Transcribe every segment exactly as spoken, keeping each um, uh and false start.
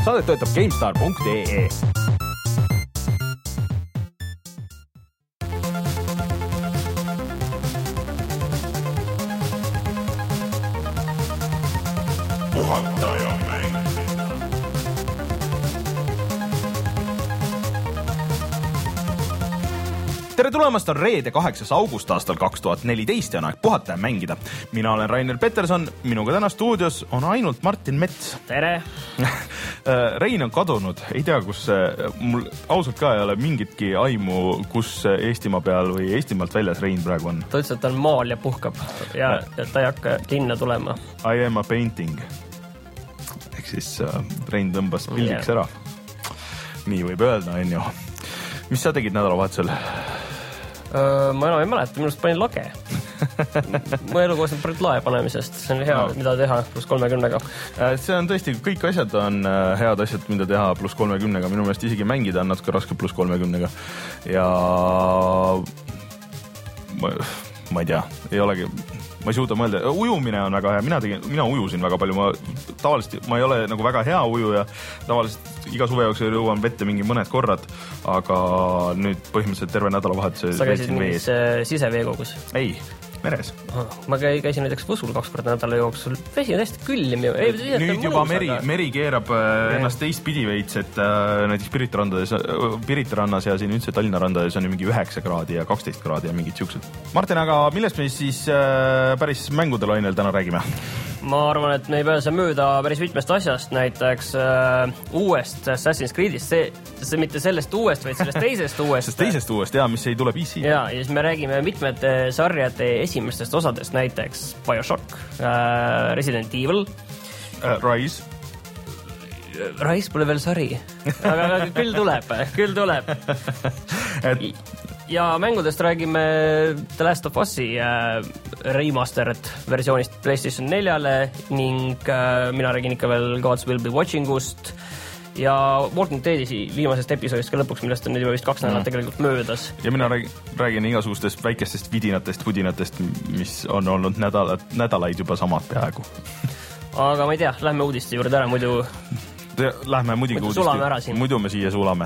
Saadet toetab GameStar punkt ee. Tere tulemast, on reede kaheksas august aastal kaks tuhat neliteist ja on aeg puhata ja mängida. Mina olen Rainer Peterson, minuga täna stuudios on ainult Martin Mets. Tere! Rein on kadunud, ei tea, kus mul ausalt ka ei ole mingitki aimu, kus Eestimaa peal või Eestimaalt väljas Rein praegu on. Ta ütles, et ta on maal ja puhkab ja, ja ta ei hakka linna tulema. I am a painting. Ehk siis uh, Rein tõmbas pildiks ära. Nii võib öelda, on ju. Mis sa tegid nädalavahetusel? Uh, ma enam ei mäleta, minust panin lage. Mu elu koosneb pärit lae panemisest. See on hea, no. Mida teha pluss kolmekümnega. See on tõesti, kõik asjad on head asjad, mida teha pluss kolmekümnega. Minu meelest isegi mängida on natuke raske pluss kolmekümnega. Ja ma, ma ei tea, ei olegi... Ma ei suuda mõelda. Ujumine on väga hea. Mina, tegin, mina ujusin väga palju. Ma, tavaliselt ma ei ole nagu väga hea ujuja. Tavaliselt iga suve jooksul jõuan vette mingi mõned korrad, aga nüüd põhimõtteliselt terve nädalavahetuse sa käisid mingis siseveekogus? Ei, meres. Ma käisin näiteks Võsul kaks korda nädala jooksul. Vesi on hästi külm. Ei, nüüd juba meri, meri keerab ennast teist pidi veits, et näiteks Piritrandades, Piritrannas ja siin üldse Tallinna randades on mingi üheksa kraadi ja kaksteist kraadi ja mingid siuksed. Martin, aga millest me siis päris mängude lainel täna räägime? Ma arvan, et me ei pääse mööda päris mitmest asjast, näiteks uh, uuest Assassin's Creedist, see, see mitte sellest uuest, vaid sellest teisest uuest. Sellest teisest uuest, jaa, mis ei tule P C. Jaa, ja siis me räägime mitmete sarjade esimestest osadest, näiteks BioShock, uh, Resident Evil. Uh, Rise. Rise pole veel sari, aga, aga küll tuleb, küll tuleb. et... Ja mängudest räägime The Last of Us'i äh, remastered versioonist PlayStation neljale ning äh, mina räägin ikka veel Gods Will Be Watchingust ja Walking Dead'i viimasest episoodist ka lõpuks, millest on nüüd juba vist kaks nädalat tegelikult möödas. Ja mina räägin, räägin igasugustest väikestest vidinatest, pudinatest, mis on olnud nädalat, nädalaid juba samad peaaegu. Aga ma ei tea, lähme uudiste juurde ära, muidu... Te, lähme muidugi muidu uudiste. Sulame ära siin. Muidu me siia sulame.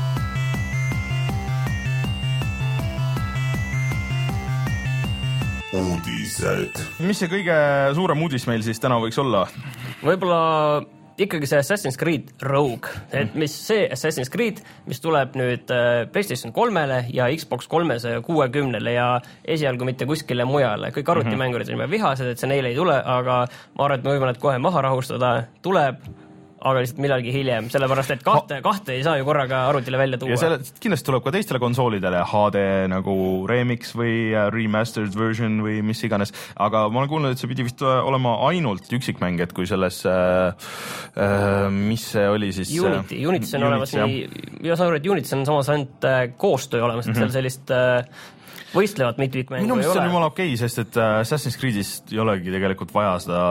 Uudised. Mis see kõige suurem uudis meil siis täna võiks olla? Võib-olla ikkagi see Assassin's Creed Rogue, et mis see Assassin's Creed, mis tuleb nüüd PlayStation kolmele ja Xbox kolmesaja kuuekümnele ja esialgu mitte kuskile mujale. Kõik arvutimängurid on juba vihased, et see neile ei tule, aga ma arvan, et me võime need kohe maha rahustada. Tuleb, aga lihtsalt millalgi hiljem, sellepärast, et kahte, kahte ei saa ju korraga arvutile välja tuua. Ja selle, kindlasti tuleb ka teistele konsoolidele H D nagu remix või remastered version või mis iganes, aga ma olen kuulnud, et see pidi vist olema ainult üksikmäng, et kui selles äh, äh, mis see oli siis Unity, Unity on olemas nii, ja saan aru, et Unity on samas ainult äh, koostöö olemas, et mm-hmm. seal sellist äh, võistlevat mitvikmängu minu ei ole. Minu on jumala okei, sest et Assassin's Creedist ei olegi tegelikult vaja seda,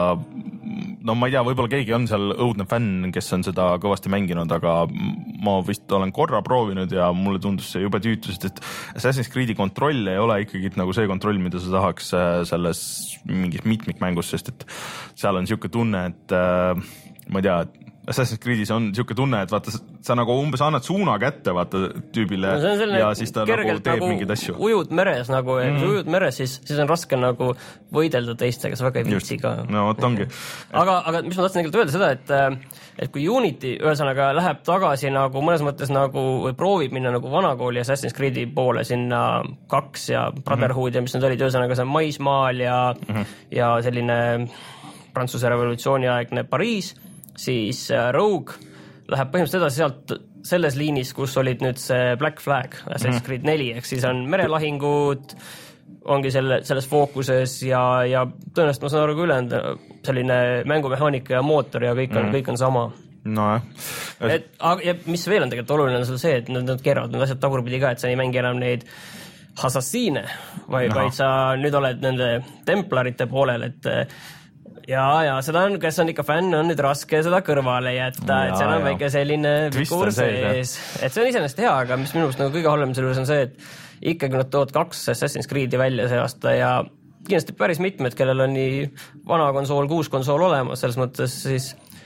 no ma ei tea, võib-olla keegi on seal õudne fänn, kes on seda kõvasti mänginud, aga ma vist olen korra proovinud ja mulle tundus see jube tüütu, sest et Assassin's Creedi kontroll ei ole ikkagi nagu see kontroll, mida sa tahaks selles mingis mitmikmängus, sest et seal on siuke tunne, et ma ei tea, et Assassin's Creedis on siuke tunne, et vaata, sa nagu umbes annad suuna kätte vaata tüübile no ja siis ta nagu teeb nagu mingeid asju. Ujud meres nagu, ja mm-hmm. kui ujud meres, siis, siis on raske nagu võidelda teistega, see väga ei viitsi ka. No, vot ongi. Aga, aga mis ma tahtsin tegelikult öelda seda, et, et kui Unity ühesõnaga läheb tagasi nagu mõnes mõttes nagu, või proovib minna nagu vanakooli Assassin's Creedi poole sinna kaks ja Brotherhood mm-hmm. ja mis need olid ühesõnaga see maismaal ja, mm-hmm. ja selline Prantsuse revolutsiooni aegne Pariis, siis Rogue läheb põhimõtteliselt edasi sealt selles liinis, kus olid nüüd see Black Flag, Assassin's Creed neli, ehk siis on merelahingud, ongi selle, selles fookuses ja, ja tõenäoliselt ma saan aru ka ülejäänud selline mängumehaanika ja mootor ja kõik on, mm. kõik on sama. No, et, ja mis veel on tegelikult oluline on see, et nad, nad keeravad need asjad tagurpidi ka, et sa ei mängi enam neid assassiine, vaid, vaid sa nüüd oled nende templarite poolel, et ja, ja seda on, kes on ikka fänn, on nüüd raske seda kõrvale jätta, ja, et seal on ja. väike selline vikur sees. Et see on iseenesest hea, aga mis minust nagu kõige halvem selle juures on see, et ikkagi nad tood kaks Assassin's Creed'i välja see aasta ja kindlasti päris mitmed, kellel on nii vana konsool, kuus konsool olemas, selles mõttes siis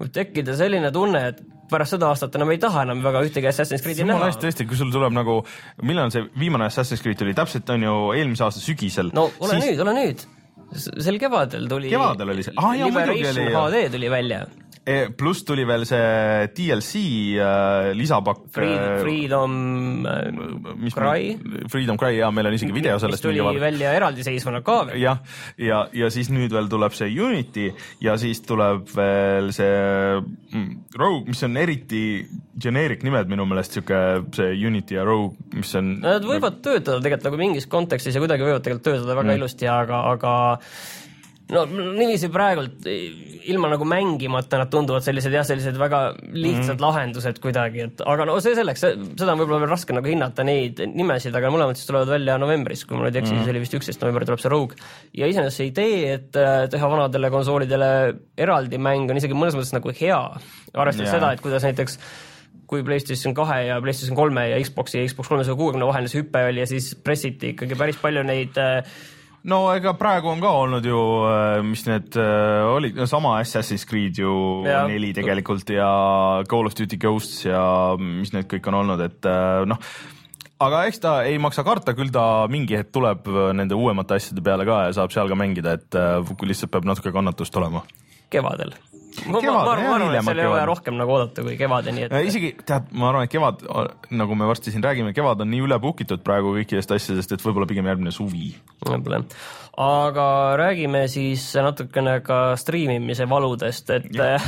võib tekkida selline tunne, et pärast seda aastat enam ei taha enam väga ühtegi Assassin's Creed'i näha. Hästi, hästi, kui sul tuleb nagu, millal see viimane Assassin's Creed tuli, täpselt on ju eelmise aasta sügisel. No ole siis... nüüd, ole nüüd. Sel kevadel tuli, kevadel oli see. Ah, jah, Liberation oli, H D tuli välja. E, pluss tuli veel see D L C äh, lisapakk Freedom, Freedom äh, Cry Freedom Cry, ja meil on isegi video sellest. Mis tuli kevadel välja eraldiseisvana ka veel. Jah, ja, ja siis nüüd veel tuleb see Unity ja siis tuleb veel see mm, Rogue, mis on eriti generic nimed minu meelest, siuke see Unity ja Rogue, mis on... Nad võivad nagu... töötada tegelikult nagu mingis kontekstis ja kuidagi võivad tegelikult töötada väga mm. ilusti, aga, aga no niiviisi praegult ilma nagu mängimata nad tunduvad sellised jah, sellised väga lihtsad mm. lahendused kuidagi, et aga no see selleks, seda on võib-olla veel raske nagu hinnata neid nimesid, aga mõlemad siis tulevad välja novembris, kui mul nüüd eksi, mm. siis oli vist üksteist november tuleb see Rogue. Ja iseenesest see idee, et teha vanadele konsoolidele eraldi mäng on isegi mõnes mõttes nagu hea, arvestades yeah. seda, et kuidas näiteks kui PlayStation kahe ja PlayStation kolme ja Xboxi ja Xbox kolmesaja kuuekümne vaheline see hüpe oli ja siis pressiti ikkagi päris palju neid no ega praegu on ka olnud ju, mis need olid, no sama Assassin's Creed ju ja. neli tegelikult ja Call of Duty Ghosts ja mis need kõik on olnud, et noh, aga eks ta ei maksa karta, küll ta mingi hetk tuleb nende uuemate asjade peale ka ja saab seal ka mängida, et kui lihtsalt peab natuke kannatust olema. Kevadel. Ma, kevad, ma, ma arvan, et seal ei ole rohkem nagu oodata kui kevadeni. Et... Isegi, tead, ma arvan, et kevad, nagu me varsti siin räägime, kevad on nii üle pukitud praegu kõikidest asjadest, et võib-olla pigem järgmine suvi. Võib-olla. Aga räägime siis natukene ka striimimise valudest, et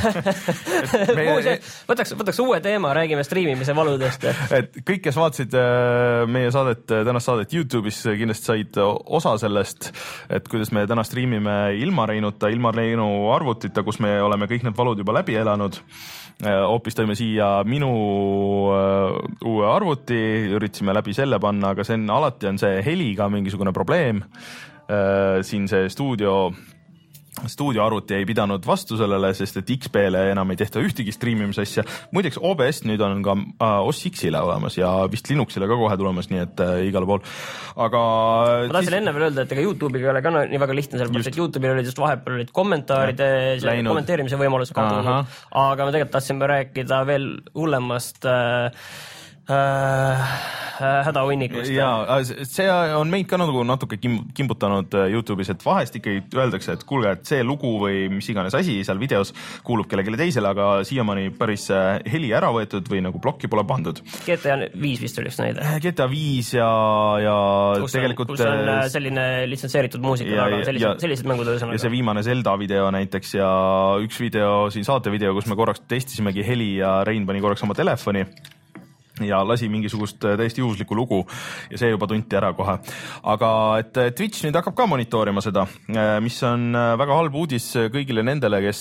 meie... võtaks, võtaks uue teema, räägime striimimise valudest. Et kõik, kes vaatasid meie saadet, tänast saadet YouTube'is, kindlasti said osa sellest, et kuidas me täna striimime ilma Reinuta, ilma Reinu arvutita, kus me oleme kõik need valud juba läbi elanud. Hoopis tõime siia minu uue arvuti, üritasime läbi selle panna, aga see on, alati on see heliga mingisugune probleem. Siin see stuudio stuudioarvuti ei pidanud vastu sellele, sest et X P-le enam ei tehta ühtegi streamimise asja. Muideks O B S nüüd on ka O S X-ile olemas ja vist Linuxile ka kohe tulemas, nii et äh, igale pool. Aga ma tahtsin siis... enne veel öelda, et ega YouTube'iga ei ole ka nii väga lihtne, sellepärast, et YouTube'il olid just vahepeal olid kommentaaride, kommenteerimise võimalus kadunud, aga me tegelikult tahtsime rääkida veel hullemast äh, äh, hädahunnikust. Ja see on meid ka nagu natuke kimbutanud YouTube'is, et vahest ikkagi öeldakse, et kuulge, et see lugu või mis iganes asi seal videos kuulub kellelegi teisele, aga siiamaani päris heli ära võetud või nagu plokki pole pandud. G T A viis vist oli üks näide. G T A viis ja, ja kus tegelikult... On, kus on selline litsenseeritud muusika, aga sellised, sellised mängud ühesõnaga. Ja see viimane Zelda video näiteks ja üks video, siin saate video, kus me korraks testisimegi heli ja Rein pani korraks oma telefoni ja lasi mingisugust täiesti juhuslikku lugu ja see juba tunti ära kohe. Aga et Twitch nüüd hakkab ka monitoorima seda, mis on väga halb uudis kõigile nendele, kes,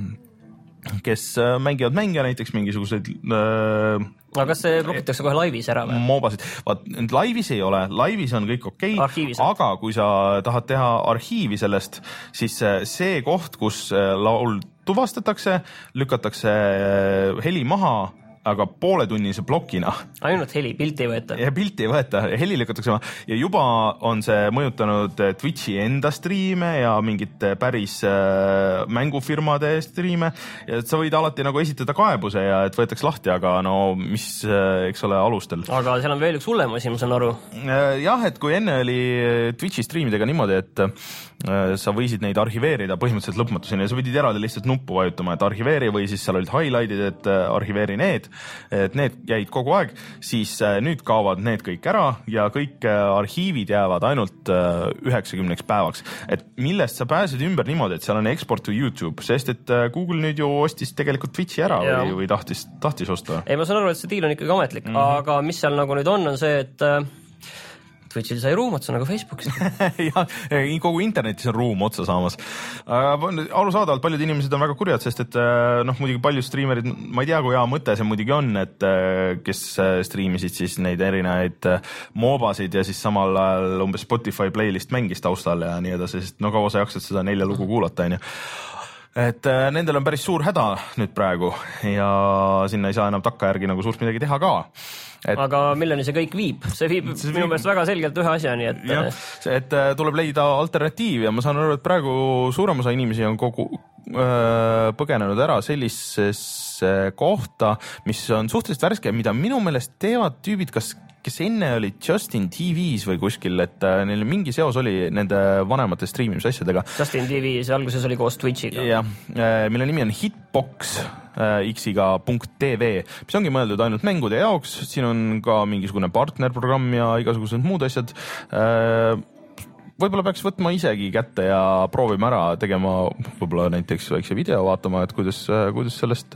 kes mängivad mänge, näiteks mingisuguseid äh, aga kas see blokitakse kohe laivis ära või? Moobasid. Vaat, laivis ei ole, laivis on kõik okei, okay, aga kui sa tahad teha arhiivi sellest, siis see koht, kus laul tuvastatakse, lükatakse heli maha, aga pooletunnise plokina. Ainult heli, pilti ei võeta. Ja pilti ei võeta, heli lükatakse maha. Ja juba on see mõjutanud Twitchi enda striime ja mingite päris äh, mängufirmade striime. Ja sa võid alati nagu esitada kaebuse ja et võetaks lahti, aga no mis, äh, eks ole, alustel. Aga seal on veel üks hullem asi, ma saan aru. Äh, jah, et kui enne oli Twitchi striimidega niimoodi, et äh, sa võisid neid arhiveerida põhimõtteliselt lõpmatuseni ja sa võidid eraldi lihtsalt nuppu vajutama, et arhiveeri või siis seal olid highlight'id, et äh, arhiveeri need, et need jäid kogu aeg, siis nüüd kaovad need kõik ära ja kõik arhiivid jäävad ainult üheksakümneks päevaks. Et millest sa pääsed ümber niimoodi, et seal on export to YouTube, sest et Google nüüd ju ostis tegelikult Twitchi ära ja. või, või tahtis, tahtis osta. Ei, ma saan aru, et see deal on ikkagi ametlik, mm -hmm. aga mis seal nagu nüüd on, on see, et Twitchil sai ruum otsa nagu Facebookis. ja, kogu internetis on ruum otsa saamas. Arusaadavalt paljud inimesed on väga kurjad, sest et noh, muidugi paljud striimerid, ma ei tea, kui hea mõte see muidugi on, et kes striimisid siis neid erinevaid moobasid ja siis samal ajal umbes Spotify playlist mängis taustal ja nii edasi, sest no kaua sa jaksad seda nelja lugu kuulata, on ju. et äh, nendel on päris suur häda nüüd praegu ja sinna ei saa enam takkajärgi nagu suurt midagi teha ka. Et, aga milleni see kõik viib? See viib see minu meelest väga selgelt ühe asjani, et jah, et tuleb leida alternatiiv ja ma saan aru, et praegu suurem osa inimesi on kogu öö, põgenenud ära sellisesse kohta, mis on suhteliselt värske, mida minu meelest teevad tüübid, kas kes enne olid Justin T V-s või kuskil, et neil mingi seos oli nende vanemate streamimise asjadega. Justin T V, see alguses oli koos Twitchiga. jah, mille nimi on Hitbox X-iga .tv, mis ongi mõeldud ainult mängude jaoks, siin on ka mingisugune partnerprogramm ja igasugused muud asjad. Võib-olla peaks võtma isegi kätte ja proovima ära tegema võib-olla näiteks väikse video vaatama, et kuidas, kuidas sellest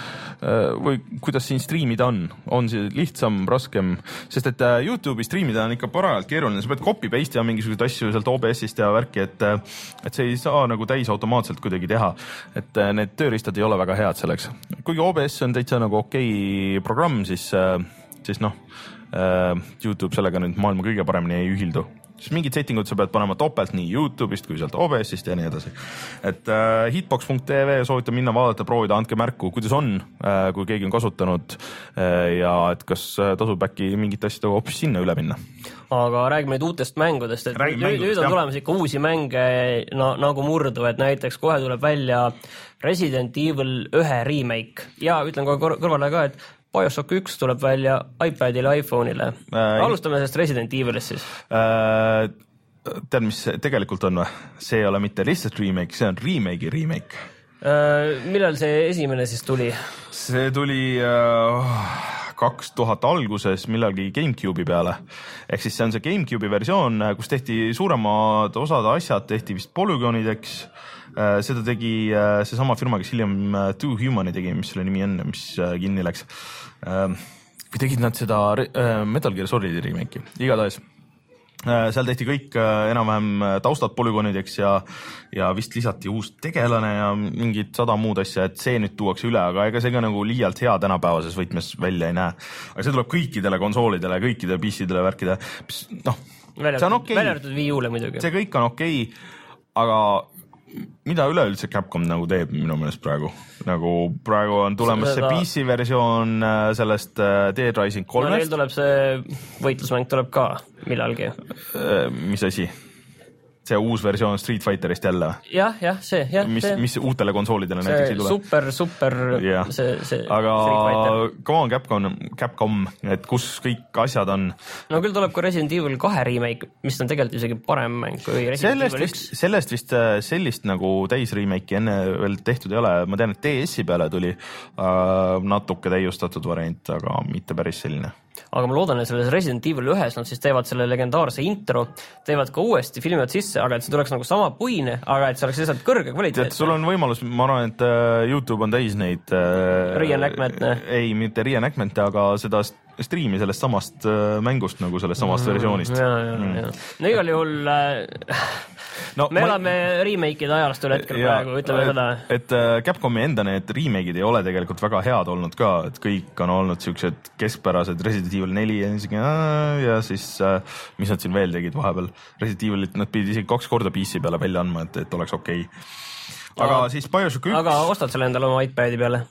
või kuidas siin striimida on. On see lihtsam, raskem, sest et YouTube'i striimida on ikka parajalt keeruline. Sa pead copy-paste ja mingisugused asju sealt O B S-ist ja värki, et, et see ei saa nagu täis automaatselt kuidagi teha. Et need tööriistad ei ole väga head selleks. Kuigi O B S on täitsa nagu okei programm, siis, siis noh, YouTube sellega nüüd maailma kõige paremini ei ühildu. Siis mingid settingud sa pead panema topelt nii YouTube'ist kui sealt O B S-ist ja nii edasi. Et äh, hitbox punkt tv soovitan minna vaadata, proovida, andke märku, kuidas on, äh, kui keegi on kasutanud äh, ja et kas tasub äkki mingit asja hoopis sinna üle minna. Aga räägime nüüd uutest mängudest, et nüüd, mängudest, nüüd on tulemas ikka uusi mänge no, nagu murdu, et näiteks kohe tuleb välja Resident Evil ühe remake ja ütlen kohe kõrvale ka, et BioShock üks tuleb välja iPadile, iPhone'ile. Äh, Alustame sellest Resident Evilist siis. Äh, tead, mis tegelikult on või? See ei ole mitte lihtsalt remake, see on remake'i remake. Äh, millal see esimene siis tuli? See tuli äh, kaks tuhat alguses millalgi GameCube'i peale. Ehk siis see on see GameCube'i versioon, kus tehti suuremad osad asjad, tehti vist polügoonideks. Äh, seda tegi äh, see sama firma, kes hiljem äh, Two Humani tegi, mis selle nimi on, mis äh, kinni läks. Või tegid nad seda Metal Gear Solidi remake'i, igatahes. Seal tehti kõik enam-vähem taustad polügoonideks ja, ja vist lisati uus tegelane ja mingid sada muud asja, et see nüüd tuuakse üle, aga ega see ka nagu liialt hea tänapäevases võtmes välja ei näe. Aga see tuleb kõikidele konsoolidele, kõikidele P C-dele värkida. Noh, see on okei. Välja arvatud Wii U-le muidugi. See kõik on okei, aga mida üleüldse Capcom nagu teeb minu meelest praegu? Nagu praegu on tulemas seda... see P C versioon sellest Dead Rising kolmest. No neil tuleb see võitlusmäng tuleb ka millalgi. Mis asi? See uus versioon Street Fighterist jälle? Jah, jah, see. Jah, mis, see. mis uutele konsoolidele see näiteks ei tule? Super, super yeah. see, see aga come on Capcom, Capcom, et kus kõik asjad on? No küll tuleb ka Resident Evil kahe remake, mis on tegelikult isegi parem mäng kui Resident sellest Evil üks. Sellest vist sellist nagu täis remake'i enne veel tehtud ei ole. Ma tean, et D S-i peale tuli äh, natuke täiustatud variant, aga mitte päris selline. Aga ma loodan, et selles Resident Evil ühes nad siis teevad selle legendaarse intro, teevad ka uuesti filmivad sisse, aga et see tuleks nagu sama puine, aga et see oleks lihtsalt kõrge kvaliteet. Tead, sul on võimalus, ma arvan, et YouTube on täis neid reenactment, ne? Ei, mitte reenactment, aga seda striimi sellest samast mängust nagu sellest samast mm, versioonist. Ja, ja, mm. ja. No igal juhul äh, no, me ma... elame remake'ide ajalastul hetkel ja, praegu, ütleme et, seda. Et Capcomi enda need remake'id ei ole tegelikult väga head olnud ka, et kõik on olnud siuksed keskpärased Resident Evil neli ja, ja siis mis nad siin veel tegid vahepeal. Resident Evilit nad pidid isegi kaks korda P C peale välja andma, et, et oleks okei. Aga no, siis BioShock üks... Aga ostad selle endale oma iPadi peale?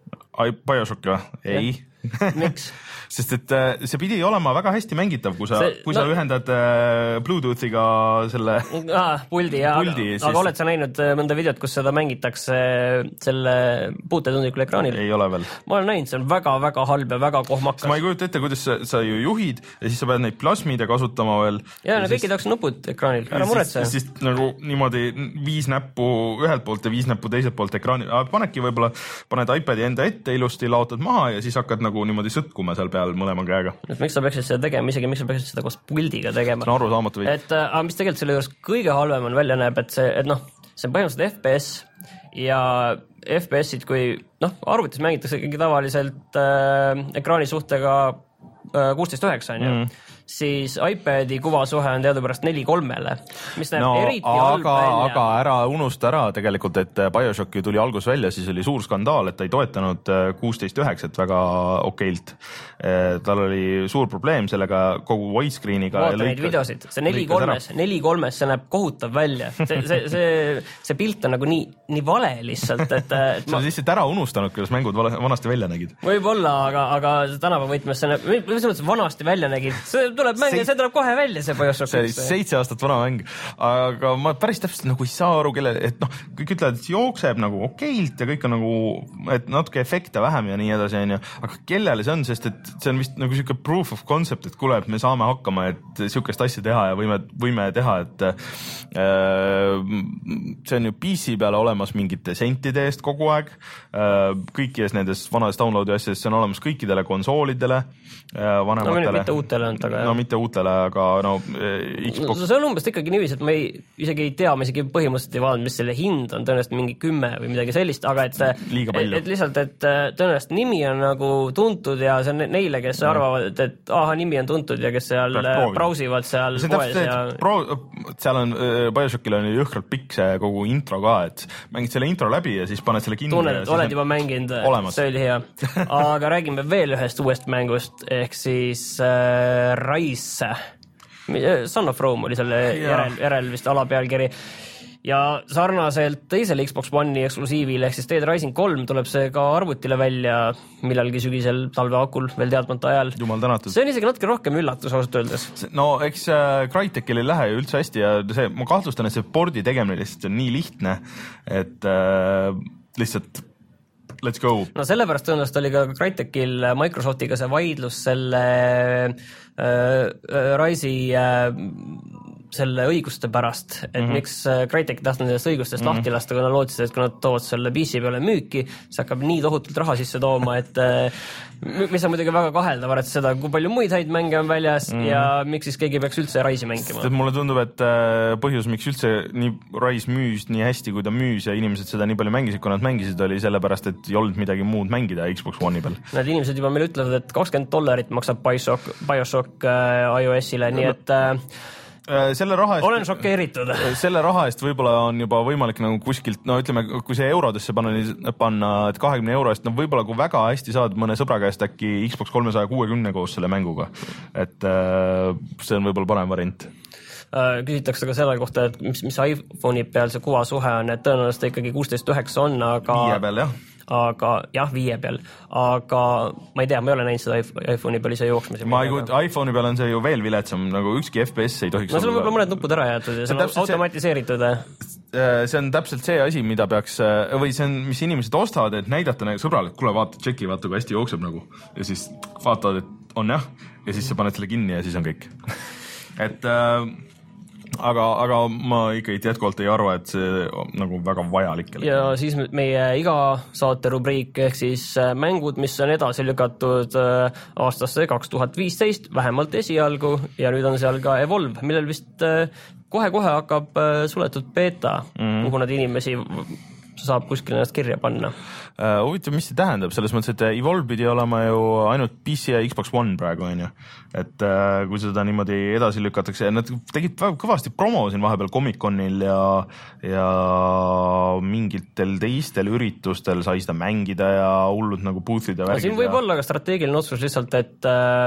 BioShock või? Ei. Miks? Sest et see pidi olema väga hästi mängitav, kui sa, see, kui no, sa ühendad Bluetoothiga selle ah, puldi, ja, puldi aga, siis... aga oled sa näinud mõnda videot, kus seda mängitakse selle puutetundlikul ekraanil? Ei ole veel. Ma olen näinud, see on väga-väga halb ja väga kohmakas. Ma ei kujuta ette, kuidas sa, sa ju juhid ja siis sa pead neid plasmide kasutama veel. Ja, ja no kõikid oleks nupud ekraanil, ära muretse. Siis, siis nagu niimoodi viis näppu ühelt poolt ja viis näppu teiselt poolt ekraanil. Panedki võib-olla, paned iPadi enda ette ilusti, laotad maha ja siis hakkad nagu niimoodi sõtkuma seal peal mõlema käega. Et miks sa peaksid seda tegema, isegi miks sa peaksid seda koos puldiga tegema? See on arusaamatu või? Et, aga mis tegelikult selle juures kõige halvem on välja näeb, et see, et noh, see on põhimõtteliselt F P S ja F P S-id, kui noh, arvutis mängitakse ikkagi tavaliselt äh, ekraani suhtega äh, kuusteist üheksa on ju, mm. siis iPadi kuvasuhe on teadupärast neli kolmele, mis näeb no, eriti halb välja. Aga ära unusta ära tegelikult, et BioShocki tuli algus välja, siis oli suur skandaal, et ta ei toetanud kuusteist üheksa väga okeilt. Tal oli suur probleem sellega kogu widescreeniga. Vaata neid videosid, see neli kolmes, neli kolmes, see näeb kohutav välja. See, see, see, see pilt on nagu nii nii vale lihtsalt, et, et sa oled lihtsalt ära unustanud, kuidas mängud vanasti välja nägid. Võib-olla, aga, aga tänava võtmes see vanasti välja nägid. See tuleb mäng ja see tuleb kohe välja, see Bioshock. See oli seitse aastat vana mäng, aga ma päris täpselt nagu ei saa aru, kelle, et noh, kõik ütlevad, et jookseb nagu okeilt ja kõik on nagu, et natuke efekte vähem ja nii edasi, on ju. Aga kellele see on, sest et see on vist nagu siuke proof of concept, et kuule, et me saame hakkama, et siukest asja teha ja võime, võime teha, et äh, see on ju P C peale olemas mingite sentide eest kogu aeg. Äh, kõikides nendes vanades downloadi asjades see on olemas kõikidele konsoolidele, äh, vanematele. No mitte uutele, aga no mitte uutele, aga no Xbox. No, see on umbes ikkagi niiviisi, et me ei, isegi ei tea, me isegi põhimõtteliselt ei vaadanud, mis selle hind on, tõenäoliselt mingi kümme või midagi sellist, aga et, et, et lihtsalt, et tõenäoliselt nimi on nagu tuntud ja see on neile, kes ja. arvavad, et, et aha, nimi on tuntud ja kes seal brausivad seal see poes täpselt, ja pro, seal on Bioshockil on jõhkralt pikk see kogu intro ka, et mängid selle intro läbi ja siis paned selle kinni. Tunned, et oled juba mänginud, see oli hea. Aga räägime veel ühest uuest mängust, ehk siis äh, Rise. Son of Rome oli selle järel, järel vist alapealkiri. Ja sarnaselt teisele Xbox One'i eksklusiivile, ehk siis Dead Rising kolm tuleb see ka arvutile välja millalgi sügisel talveakul veel teadmata ajal. Jumal tänatud. See on isegi natuke rohkem üllatus ausalt öeldes. No eks äh, Crytekil ei lähe ju üldse hästi ja see, ma kahtlustan, et see pordi tegemine lihtsalt on nii lihtne, et äh, lihtsalt let's go. No sellepärast tõenäoliselt oli ka Crytekil Microsoftiga see vaidlus selle äh, Rise'i äh, selle õiguste pärast, et mm -hmm. miks Crytek tahtnud nendest õigustest mm -hmm. lahti lasta, kui nad lootsid, et kui nad toovad selle P C peale müüki, see hakkab nii tohutult raha sisse tooma, et mis on muidugi väga kaheldav, et seda, kui palju muid häid mänge on väljas mm -hmm. ja miks siis keegi peaks üldse Rise'i mängima. Mulle tundub, et põhjus, miks üldse nii Rise müüs nii hästi, kui ta müüs ja inimesed seda nii palju mängisid, kui nad mängisid, oli sellepärast, et ei olnud midagi muud mängida Xbox One'i peal. Need inimesed juba meile ütlevad, et kakskümmend dollarit maksab Bioshock, Bioshock iOS-ile, nii et selle raha eest, olen šokeeritud. Selle raha eest võib-olla on juba võimalik nagu kuskilt, no ütleme, kui see eurodesse panna, panna et kahekümne euro eest, no võib-olla kui väga hästi saad mõne sõbra käest äkki Xbox kolmesaja kuuekümne koos selle mänguga. Et see on võib-olla parem variant. Küsitakse ka selle kohta, et mis, mis iPhone'i peal see kuvasuhe on, et tõenäoliselt ikka kuusteist üheksa on, aga viie peal, jah. Aga jah, viie peal, aga ma ei tea, ma ei ole näinud seda iPhone'i peal ise jooksmise. Ma ei kuid, iPhone'i peal on see ju veel viletsam, nagu ükski F P S ei tohiks no seal on võib-olla mõned nupud ära jäetud ja see on automatiseeritud. See on täpselt see asi, mida peaks, või see on, mis inimesed ostavad, et näidata nagu sõbrale, et kuule, vaata, tšeki, vaata, kui hästi jookseb nagu. Ja siis vaatavad, et on jah, ja siis sa paned selle kinni ja siis on kõik. et aga, aga ma ikka jätkuvalt ei arva, et see on nagu väga vajalik. Ja siis meie iga saate rubriik ehk siis mängud, mis on edasi lükatud aastasse kaks tuhat viisteist, vähemalt esialgu ja nüüd on seal ka Evolve, millel vist kohe-kohe hakkab suletud beta, mm. kuhu nad inimesi saab kuskil ennast kirja panna. Huvitav, mis see tähendab, selles mõttes, et Evolve pidi olema ju ainult P C ja Xbox One praegu, on ju. Et kui seda niimoodi edasi lükatakse, nad tegid väga kõvasti promo siin vahepeal Comic-Conil ja, ja mingitel teistel üritustel sai seda mängida ja hullud nagu booth'id ja värgid. Siin võib ja... olla ka strateegiline otsus lihtsalt, et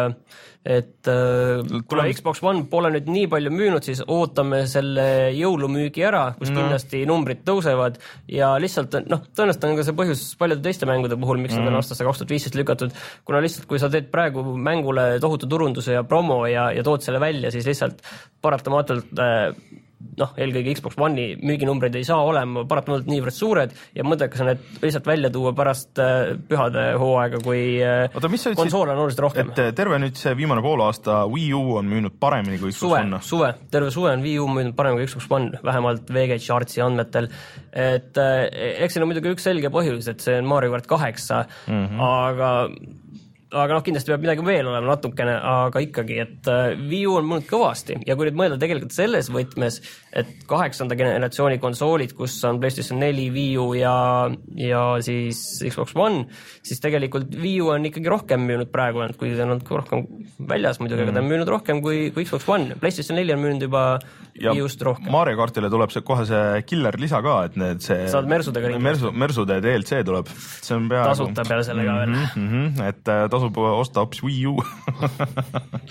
et kuna Xbox One pole nüüd nii palju müünud, siis ootame selle jõulumüügi ära, kus no. kindlasti numbrid tõusevad ja lihtsalt, noh, tõenäoliselt on ka see põhjus paljude teiste mängude puhul, miks mm. nad on aastasse kaks tuhat viisteist lükatud, kuna lihtsalt, kui sa teed praegu mängule tohutu turunduse ja promo ja, ja tood selle välja, siis lihtsalt paratamatult noh, eelkõige Xbox One'i müüginumbrid ei saa olema paratamatult niivõrd suured ja mõttekas on, et lihtsalt välja tuua pärast pühade hooaega, kui Oota, konsool on oluliselt rohkem. Et terve nüüd see viimane pool aasta Wii U on müünud paremini kui Xbox suve, One. Suve, terve suve on Wii U müünud paremini kui Xbox One, vähemalt V G Chartsi andmetel. Et eks siin on muidugi üks selge põhjus, et see on Mario Kart kaheksa, mm-hmm. aga aga noh, kindlasti peab midagi veel olema natukene, aga ikkagi, et Wii U on mõnud kõvasti ja kui nüüd mõelda tegelikult selles võtmes, et kaheksanda generatsiooni konsoolid, kus on PlayStation neli, Wii U ja, ja siis Xbox One, siis tegelikult Wii U on ikkagi rohkem müünud praegu, kui ta on rohkem väljas muidugi, aga ta on müünud rohkem kui, kui Xbox One. PlayStation neli on müünud juba ja Wii U-st rohkem. Mario Kartile tuleb see, kohe see killer lisa ka, et need see saad Mersudega Mersu, Mersude D L C tuleb. See on peaaegu tasuta peale sellega mm-hmm, veel. Mm-hmm, et tasub osta hoopis Wii U.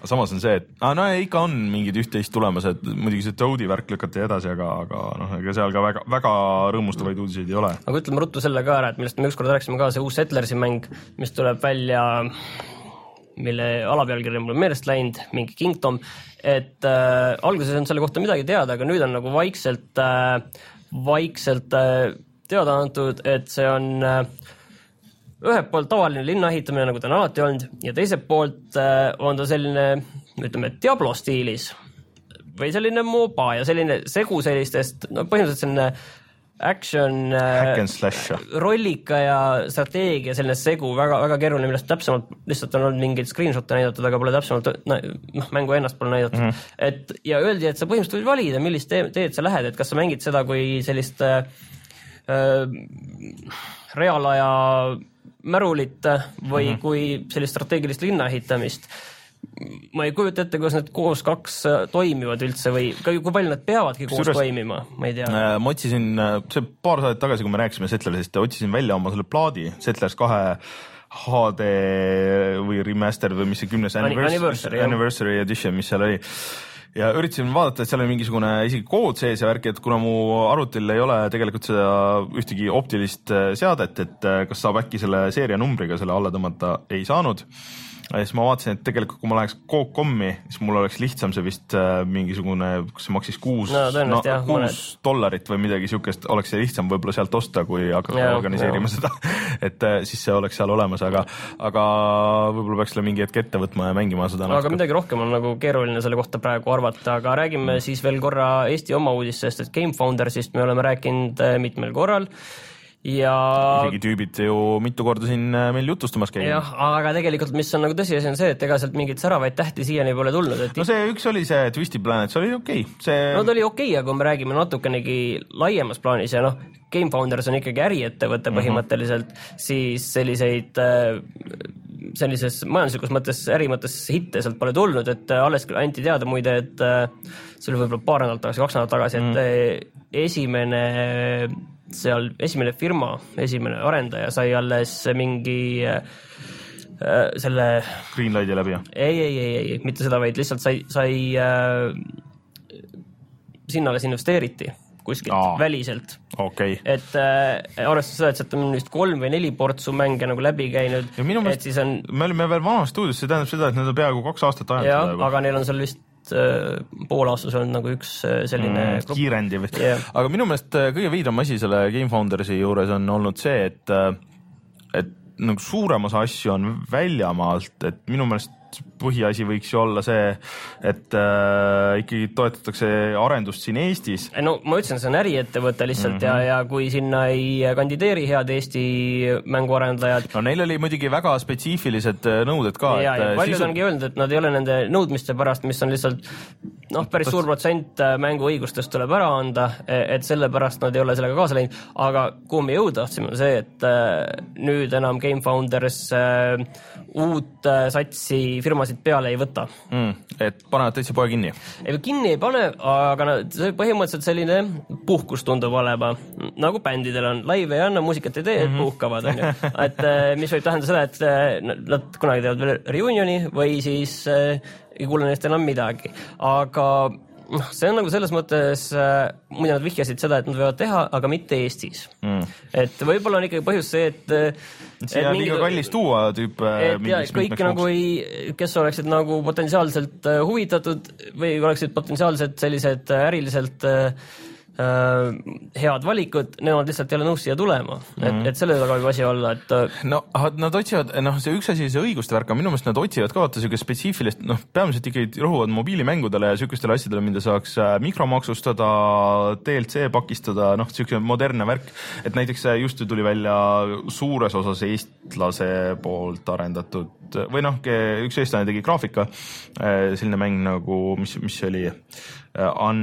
samas on see, et ah, no ikka on mingid üht-teist tulemas, et muidugi see Toadi värk lükati edasi, aga, aga noh, ega seal ka väga, väga rõõmustavaid uudiseid ei ole. Aga ütleme ruttu selle ka ära, et millest me ükskord rääksime ka, see uus Settlersi mäng, mis tuleb välja, mille alapealkirja mul on meelest läinud, mingi Kingdom, et äh, alguses on selle kohta midagi teada, aga nüüd on nagu vaikselt äh, vaikselt äh, teada antud, et see on äh, ühelt poolt tavaline linna ehitamine, nagu ta on alati olnud, ja teiselt poolt äh, on ta selline, ütleme, Diablo stiilis või selline MOBA ja selline segu sellistest, no põhimõtteliselt selline action, hack and slash rollika ja strateegia, selline segu, väga, väga keeruline, millest täpsemalt lihtsalt on olnud mingeid screenshot'e näidatud, aga pole täpsemalt, noh, mängu ennast pole näidatud. Mm -hmm. Et, ja öeldi, et sa põhimõtteliselt võid valida, millist te teed sa lähed, et kas sa mängid seda kui sellist äh, reaalaja märulit või mm -hmm. kui sellist strateegilist linna ehitamist. Ma ei kujuta ette, kuidas need koos kaks toimivad üldse või kui palju nad peavadki koos Sures, toimima, ma ei tea. Ma otsisin, see paar saadet tagasi, kui me rääkisime Settlersist, otsisin välja oma selle plaadi, Settlers kahe H D või remaster või mis see kümnes anniversary, anniversary, anniversary edition, mis seal oli. Ja üritasin vaadata, et seal oli mingisugune isegi kood sees ja värki, et kuna mu arvutil ei ole tegelikult seda ühtegi optilist seadet, et kas saab äkki selle seeria numbriga selle alla tõmmata, ei saanud. Ja siis ma vaatasin, et tegelikult kui ma läheks Coop punkt com-i, siis mul oleks lihtsam see vist mingisugune, kas see maksis kuus, no, no, kuus dollarit või midagi siukest, oleks see lihtsam võib-olla sealt osta, kui hakata ja, organiseerima ja. Seda, et siis see oleks seal olemas, aga, aga võib-olla peaks selle mingi hetk ette võtma ja mängima seda. Aga midagi rohkem on nagu keeruline selle kohta praegu arvata, aga räägime mm. siis veel korra Eesti oma uudistest, et Game Foundersist me oleme rääkinud mitmel korral. Ja isegi tüübid ju mitu korda siin meil jutustamas käinud. Jah, aga tegelikult mis on nagu tõsiasi on see, et ega sealt mingit säravaid tähti siiani pole tulnud. Et no see üks oli see Twisted Planet, see oli okei okay. see... No ta oli okei okay,, aga kui me räägime natukenegi laiemas plaanis ja noh, Game Founders on ikkagi äriettevõte põhimõtteliselt, mm-hmm. siis selliseid sellises majanduslikus mõttes, äri mõttes hitte sealt pole tulnud, et alles anti teada muide, et see oli võib-olla paar nädalat tagasi, kaks nädalat tagasi, et mm. esimene seal esimene firma, esimene arendaja sai alles mingi äh, selle Greenlighti läbi, jah? Ei, ei, ei, ei, mitte seda, vaid lihtsalt sai, sai äh, sinna alles investeeriti kuskilt Aa, väliselt. Okay. Et äh, arvestades seda, et sealt on vist kolm või neli portsu mänge nagu läbi käinud. Ja minu meelest, on... me olime veel vanas stuudios, see tähendab seda, et need on peaaegu kaks aastat ajanud. Jah, aga neil on seal vist pool aastas on nagu üks selline mm, kiirendi vist yeah.. Aga minu meelest kõige viidram asi selle Game Foundersi juures on olnud see, et, et nagu suurem osa asju on väljamaalt, et minu meelest põhiasi võiks ju olla see, et äh, ikkagi toetatakse arendust siin Eestis. No ma ütlesin, see on äriettevõte lihtsalt mm-hmm. ja, ja kui sinna ei kandideeri head Eesti mänguarendajad. No neil oli muidugi väga spetsiifilised nõuded ka. Ja, et, ja paljud sisu... ongi öelnud, et nad ei ole nende nõudmiste pärast, mis on lihtsalt noh, päris suur protsent mänguõigustest tuleb ära anda, et selle pärast nad ei ole sellega kaasa läinud, aga kuhu me jõuda tahtsime on see, et äh, nüüd enam Game Founders äh, uut äh, satsi firmasid peale ei võta. Mm, et panevad täitsa poe kinni? Ei, kinni ei pane, aga see põhimõtteliselt selline puhkus tundub olema, nagu bändidel on. Live ei anna, muusikat ei tee, et mm-hmm. puhkavad. On ju. Et mis võib tähendada seda, et nad kunagi teevad veel reunioni või siis ei kuule neist enam midagi. Aga noh, see on nagu selles mõttes, muidu nad vihjasid seda, et nad võivad teha, aga mitte Eestis. Mm. Et võib-olla on ikkagi põhjus see, et see on liiga kallis tuua tüüp mingis kõik nagu ei, kes oleksid nagu potentsiaalselt huvitatud või oleksid potentsiaalselt sellised äriliselt äh, head valikud, nemad lihtsalt ei ole nõus siia tulema. Mm-hmm. Et, et selle taga võib asi olla, et no nad otsivad, noh see üks asi, see õiguste värk, minu meelest nad otsivad ka vaata siuke spetsiifilist, noh peamiselt ikkagi rõhuvad mobiilimängudele ja siukestele asjadele, mida saaks mikromaksustada, D L C pakistada, noh siuke modernne värk, et näiteks just tuli välja suures osas eestlase poolt arendatud või noh, üks eestlane tegi graafika, selline mäng nagu, mis, mis oli on,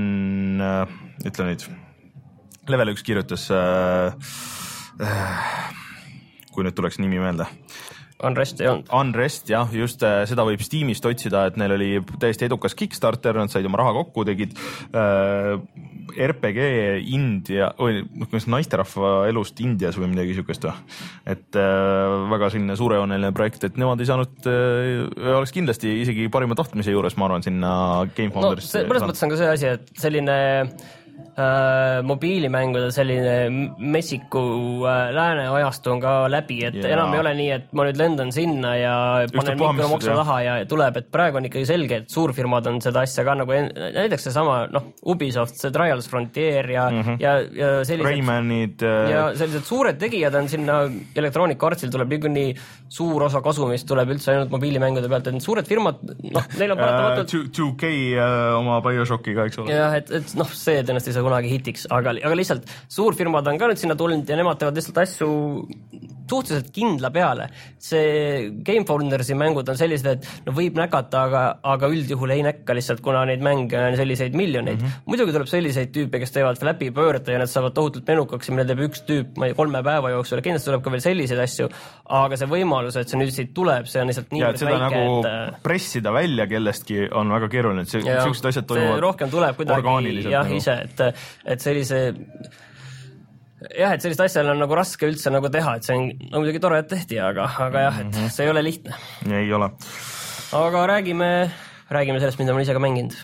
ütle nüüd, Level üks kirjutas, äh, kui nüüd tuleks nimi meelde, Unrest ei olnud. Unrest, jah, just seda võib Steamist otsida, et neil oli täiesti edukas Kickstarter, nad said oma raha kokku, tegid äh, R P G India, või naisterahva elust Indias või midagi sihukest. Et äh, väga selline suurejooneline projekt, et nemad ei saanud äh,, oleks kindlasti isegi parima tahtmise juures, ma arvan, sinna Game Founderisse. No, mõnes mõttes on ka see asi, et selline Äh, mobiilimängude selline messiku äh, lääne ajastu on ka läbi, et ja. enam ei ole nii, et ma nüüd lendan sinna ja panen mikromoksa taha ja tuleb, et praegu on ikkagi selge, et suurfirmad on seda asja ka nagu näiteks seesama, noh, Ubisoft, see Trials Frontier ja, mm -hmm. ja, ja sellised Raymanid ja sellised suured tegijad on sinna Electronic Artsil tuleb niikuinii suur osa kasumist tuleb üldse ainult mobiilimängude pealt, et need suured firmad, noh, neil on paratamatult uh, two K uh, oma BioShockiga, eks ole. jah, et, et noh, see tõenäoliselt ei saa kunagi hitiks, aga, aga lihtsalt suurfirmad on ka nüüd sinna tulnud ja nemad teevad lihtsalt asju suhteliselt kindla peale. See Game Foundersi mängud on sellised, et no võib näkata, aga, aga üldjuhul ei näkka lihtsalt, kuna neid mänge on selliseid miljoneid. Mm -hmm. Muidugi tuleb selliseid tüüpe, kes teevad läbi pöörde ja nad saavad tohutult menukaks ja mille teeb üks tüüp ma ei, kolme päeva jooksul ja kindlasti tuleb ka veel selliseid asju, aga see võimalus, et see nüüd siit tuleb, see on lihtsalt nii väike, nagu et pressida välja kellestki on väga keeruline, see, sellised asjad toimuvad rohkem tuleb kuidagi jah, nagu. ise, et, et sellise jah, et sellist asja on nagu raske üldse nagu teha, et see on no, muidugi tore, et tehti, aga, aga jah, et see ei ole lihtne. Ei ole. Aga räägime, räägime sellest, mida ma ise ka mänginud.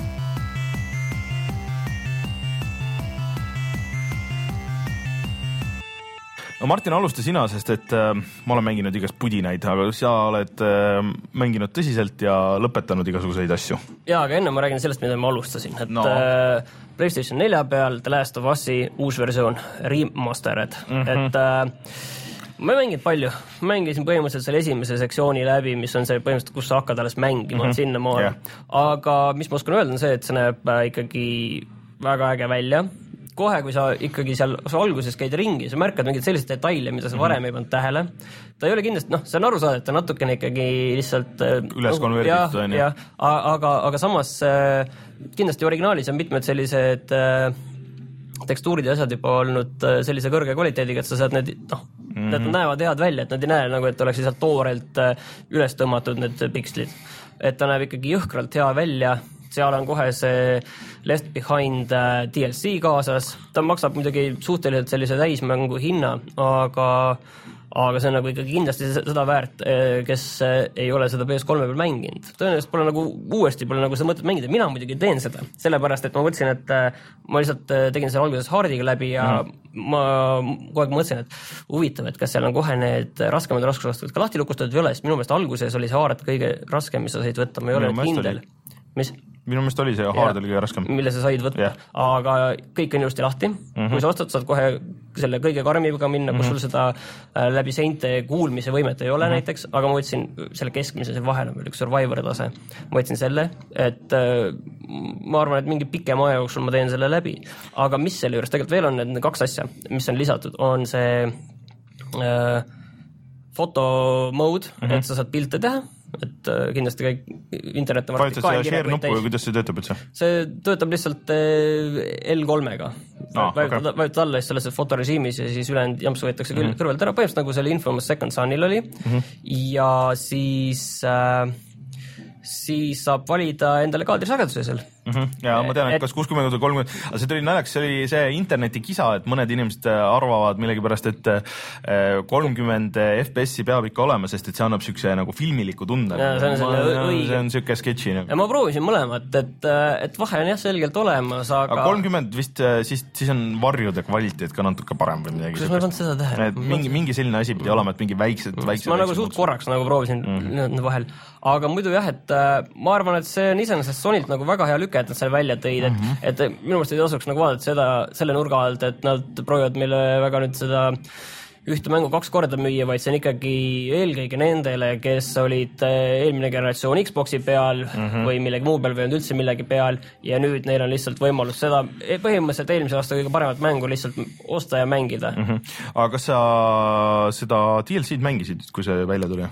No Martin, alusta sina, sest et äh, ma olen mänginud igast pudinaid, aga sa oled äh, mänginud tõsiselt ja lõpetanud igasuguseid asju. Jaa, aga enne ma räägin sellest, mida ma alustasin. Et no. äh, PlayStation nelja peal The Last of Us'i uus versioon, remastered. Mm -hmm. Et äh, ma ei mänginud palju. Ma mängisin põhimõtteliselt selle esimese sektsiooni läbi, mis on see põhimõtteliselt, kus sa hakkad alles mängima mm -hmm. sinna maale. Yeah. Aga mis ma oskan öelda on see, et see näeb äh, ikkagi väga äge välja. Kohe, kui sa ikkagi seal sa alguses käid ringi, sa märkad mingeid selliseid detaile, mida sa varem mm -hmm. ei pannud tähele. Ta ei ole kindlasti, noh, see on aru saada, et ta natukene ikkagi lihtsalt üles konverditud on ja, aga, aga samas äh, kindlasti originaalis on mitmed sellised äh, tekstuurid ja asjad juba olnud äh, sellise kõrge kvaliteediga, et sa saad need, noh, mm -hmm. need näevad head välja, et nad ei näe nagu, et oleks lihtsalt toorelt äh, üles tõmmatud need pikslid. Et ta näeb ikkagi jõhkralt hea välja. Seal on kohe see Left Behind D L C kaasas. Ta maksab muidugi suhteliselt sellise täismängu hinna, aga, aga see on nagu ikkagi kindlasti seda väärt, kes ei ole seda P S kolme peal mänginud. Tõenäoliselt pole nagu uuesti pole nagu seda mõtet mängida. Mina muidugi teen seda, sellepärast et ma mõtlesin, et ma lihtsalt tegin selle alguses hardiga läbi ja mm. ma kogu aeg mõtlesin, et huvitav, et kas seal on kohe need raskemad raskusastmed ka lahti lukustatud või ole, sest minu meelest alguses oli see haard kõige raskem, mis sa said võtta, ma ei ole kindel. Mis? Minu meelest oli see haard oli kõige raskem. Mille sa said võtta, yeah. Aga kõik on ilusti lahti. Mm -hmm. Kui sa ostad, saad kohe selle kõige karmiga minna, kus mm -hmm. sul seda äh, läbi seinte kuulmise võimet ei ole mm -hmm. näiteks, aga ma võtsin selle keskmise, see vahel on veel üks Survivor tase. Ma võtsin selle, et äh, ma arvan, et mingi pikema aja jooksul ma teen selle läbi. Aga mis selle juures tegelikult veel on, need kaks asja, mis on lisatud, on see äh, foto mode, mm -hmm. et sa saad pilte teha, et äh, kindlasti kõik internet on varsti ka share nuppu või kuidas see töötab üldse? See töötab lihtsalt äh, L kolmega. Ah, vajutad okay. vajutad alla siis selles fotorežiimis ja siis ülejäänud jamps võetakse mm -hmm. kõrvalt ära, põhimõtteliselt nagu selle Infamous Second Sonil oli mm -hmm. ja siis äh, siis saab valida endale kaadrisageduse seal. Mm -hmm. Ja ma tean, et kas kuuskümmend või kolmkümmend, aga see tuli naljaks, see oli see interneti kisa, et mõned inimesed arvavad millegipärast, et kolmkümmend F P S-i peab ikka olema, sest et see annab siukse nagu filmiliku tunde. Ja, see on selline õige. See on siuke sketši. Nagu. Ja ma proovisin mõlemat, et, et vahe on jah selgelt olemas, aga... aga kolmkümmend vist, siis, siis on varjude kvaliteet ka natuke parem või midagi. Kuidas ma ei pannud seda tähe? Mingi, mingi selline asi pidi olema, et mingi väiksed, väiksed... Ma nagu suht korraks nagu proovisin mm -hmm. vahel. Aga muidu jah, et ma arvan, et see on iseenesest Sonilt nagu väga hea lüke, et nad selle välja tõid, et, mm -hmm. et minu meelest ei tasuks nagu vaadata seda selle nurga alt, et nad proovivad meile väga nüüd seda ühte mängu kaks korda müüa, vaid see on ikkagi eelkõige nendele, kes olid eelmine generatsioon Xboxi peal mm -hmm. või millegi muu peal või on üldse millegi peal ja nüüd neil on lihtsalt võimalus seda põhimõtteliselt eelmise aasta kõige paremat mängu lihtsalt osta ja mängida. Mm -hmm. Aga kas sa seda D L C-d mängisid, kui see välja tuli?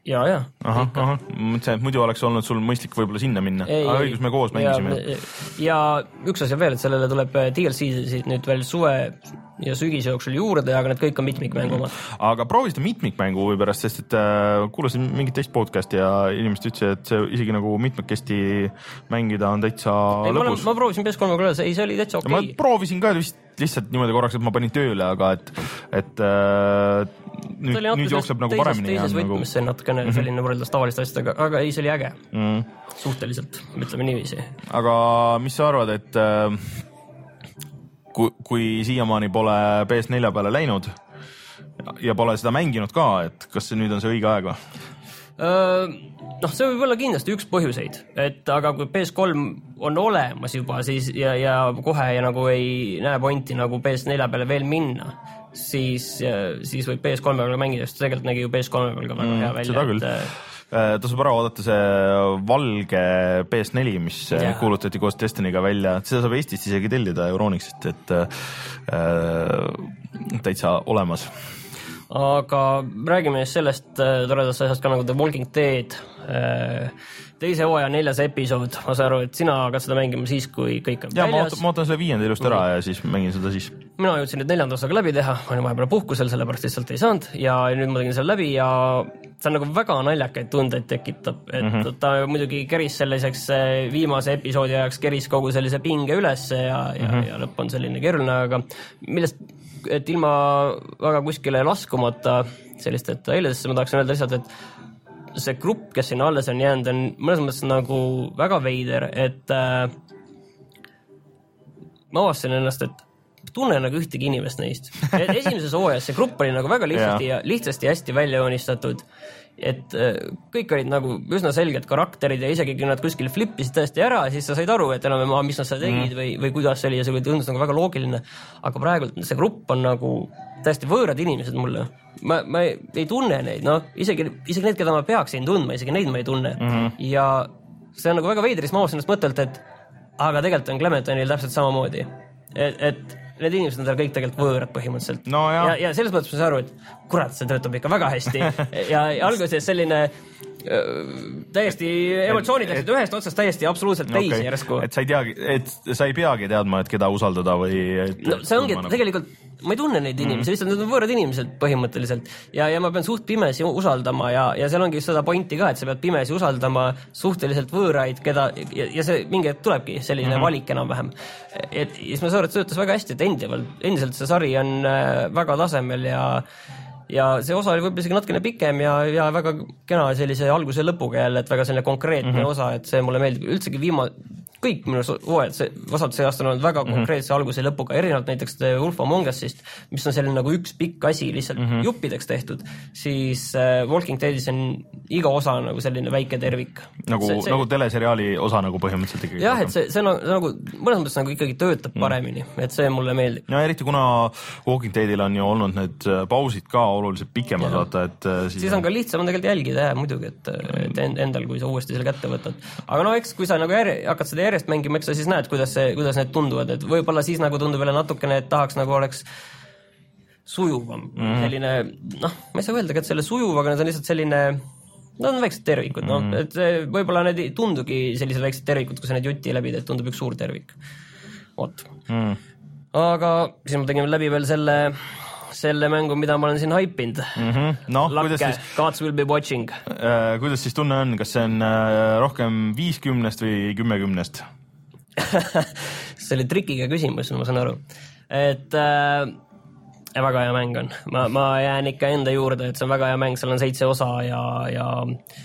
ja, ja. Aha, aha. Mõtlesin, et muidu oleks olnud sul mõistlik võib-olla sinna minna. Aga õigus, me koos mängisime. Ja, ja üks asi veel, et sellele tuleb D L C-sid nüüd veel suve ja sügise jooksul juurde, aga need kõik on mitmikmängu omad. Aga proovi seda mitmikmängu või pärast, sest et äh, kuulasin mingit teist podcasti ja inimesed ütlesid, et see isegi nagu mitmekesti mängida on täitsa ei, lõbus. Ma, ma proovisin P S kolme küll, ei, see oli täitsa okei. Okay. Ma proovisin ka vist lihtsalt niimoodi korraks, et ma panin tööle, aga et, et äh, nüüd, nüüd jookseb nagu paremini. Teises võtmes see natukene mm -hmm. selline võrreldes tavaliste asjadega, aga ei, see oli äge mm. suhteliselt, ütleme niiviisi. Aga mis sa arvad, et äh, kui, kui siiamaani pole P S nelja peale läinud ja pole seda mänginud ka, et kas see nüüd on see õige aeg või? Noh, see võib olla kindlasti üks põhjuseid, et aga kui P S kolm on olemas juba siis ja, ja kohe ja nagu ei näe pointi nagu P S nelja peale veel minna, siis, siis võib P S kolme peale mängida, sest tegelikult nägi ju P S kolme peale ka väga mm, hea välja. Seda küll. Et... tasub ära oodata see valge P S neli, mis ja. kuulutati koos Destinyga välja, seda saab Eestist isegi tellida Euronixist, et äh, täitsa olemas. Aga räägime sellest toredast asjast ka nagu The Walking Dead teise hooaja neljas episood. Ma saan aru, et sina hakkad seda mängima siis, kui kõik on ja, väljas. Ma ootan selle viienda ilust ära ja siis mängin seda siis. Mina jõudsin nüüd neljanda osaga läbi teha, ma olin vahepeal puhkusel, sellepärast lihtsalt ei saanud ja nüüd ma tegin selle läbi ja see on nagu väga naljakaid tundeid tekitab, et mm -hmm. ta muidugi keris selliseks viimase episoodi ajaks keris kogu sellise pinge üles ja, ja, mm -hmm. ja lõpp on selline keeruline, aga millest et ilma väga kuskile laskumata sellist, et eilesesse ma tahaksin öelda lihtsalt, et see grupp, kes sinna alles on jäänud, on mõnes mõttes nagu väga veider, et äh, ma avastasin ennast, et tunnen nagu ühtegi inimest neist. Esimeses hooajas see grupp oli nagu väga lihtsasti ja lihtsasti hästi välja joonistatud, et äh, kõik olid nagu üsna selged karakterid ja isegi kui nad kuskil flippisid tõesti ära, siis sa said aru, et enam ma, mis nad seda tegid mm. või, või kuidas see oli ja see tundus nagu väga loogiline, aga praegu see grupp on nagu täiesti võõrad inimesed mulle. Ma, ma ei, ei tunne neid, no isegi, isegi need, keda ma peaksin tundma, isegi neid ma ei tunne mm -hmm. ja see on nagu väga veidris, ma avasin ennast mõttelt, et aga tegelikult on Clementine'il täpselt samamoodi, et, et need inimesed on tal kõik tegelikult võõrad põhimõtteliselt no, ja. Ja, ja selles mõttes ma saan aru, et kurat, see töötab ikka väga hästi ja, ja alguses selline täiesti emotsioonid läksid ühest otsast täiesti absoluutselt teisi okay. järsku. Et sa ei teagi, et sa ei peagi teadma, et keda usaldada või et, no see ongi, et tegelikult ma ei tunne neid inimesi, lihtsalt need on võõrad inimesed põhimõtteliselt ja, ja ma pean suht pimesi usaldama ja, ja seal ongi seda pointi ka, et sa pead pimesi usaldama suhteliselt võõraid, keda ja, ja see mingi hetk tulebki selline mm -hmm. valik enam-vähem. Et siis ma saan, et see töötas väga hästi, et endiselt, endiselt see sari on väga tasemel ja ja see osa oli võib-olla isegi natukene pikem ja, ja väga kena sellise alguse lõpuga jälle, et väga selline konkreetne mm -hmm. osa, et see mulle meeldib. Üldsegi viima, kõik minu hooajad, see osad see aasta on olnud väga konkreetse mm -hmm. alguse lõpuga, erinevalt näiteks The Wolf Among Us'ist, mis on selline nagu üks pikk asi lihtsalt mm -hmm. juppideks tehtud, siis uh, Walking Deadis on iga osa nagu selline väike tervik. Nagu, see, see, nagu teleseriaali osa nagu põhimõtteliselt ikkagi. jah, et see, see on nagu, mõnes mõttes nagu ikkagi töötab paremini, mm. et see mulle meeldib. ja eriti kuna Walking Deadil on ju olnud need pausid ka oluliselt pikemad, vaata, et siis, siis on ka lihtsam on tegelikult jälgida, jah, muidugi, et, et endal, kui sa uuesti selle kätte võtad. Aga no eks, kui sa nagu järje, hakkad seda järjest mängima, eks sa siis näed, kuidas, see, kuidas need tunduvad, et võib-olla siis nagu tundub jälle natukene, et tahaks nagu oleks sujuvam. Mm -hmm. Selline, noh, ma ei saa öelda, et selle sujuv, aga need on lihtsalt selline, nad on väiksed tervikud, noh, mm -hmm. et võib-olla need ei tundugi sellised väiksed tervikud, kui sa need jutti läbid, et tundub üks suur tervik. Oot. Mm -hmm. Aga siis ma tegin läbi veel selle selle mängu, mida ma olen siin haipinud. Mm -hmm. no, Lakke, Gods Will Be Watching. Äh, kuidas siis tunne on? Kas see on äh, rohkem viiskümnest või kümmekümnest? see oli trikiga küsimus, ma saan aru. Et äh, väga hea mäng on. Ma, ma jään ikka enda juurde, et see on väga hea mäng, seal on seitse osa ja, ja,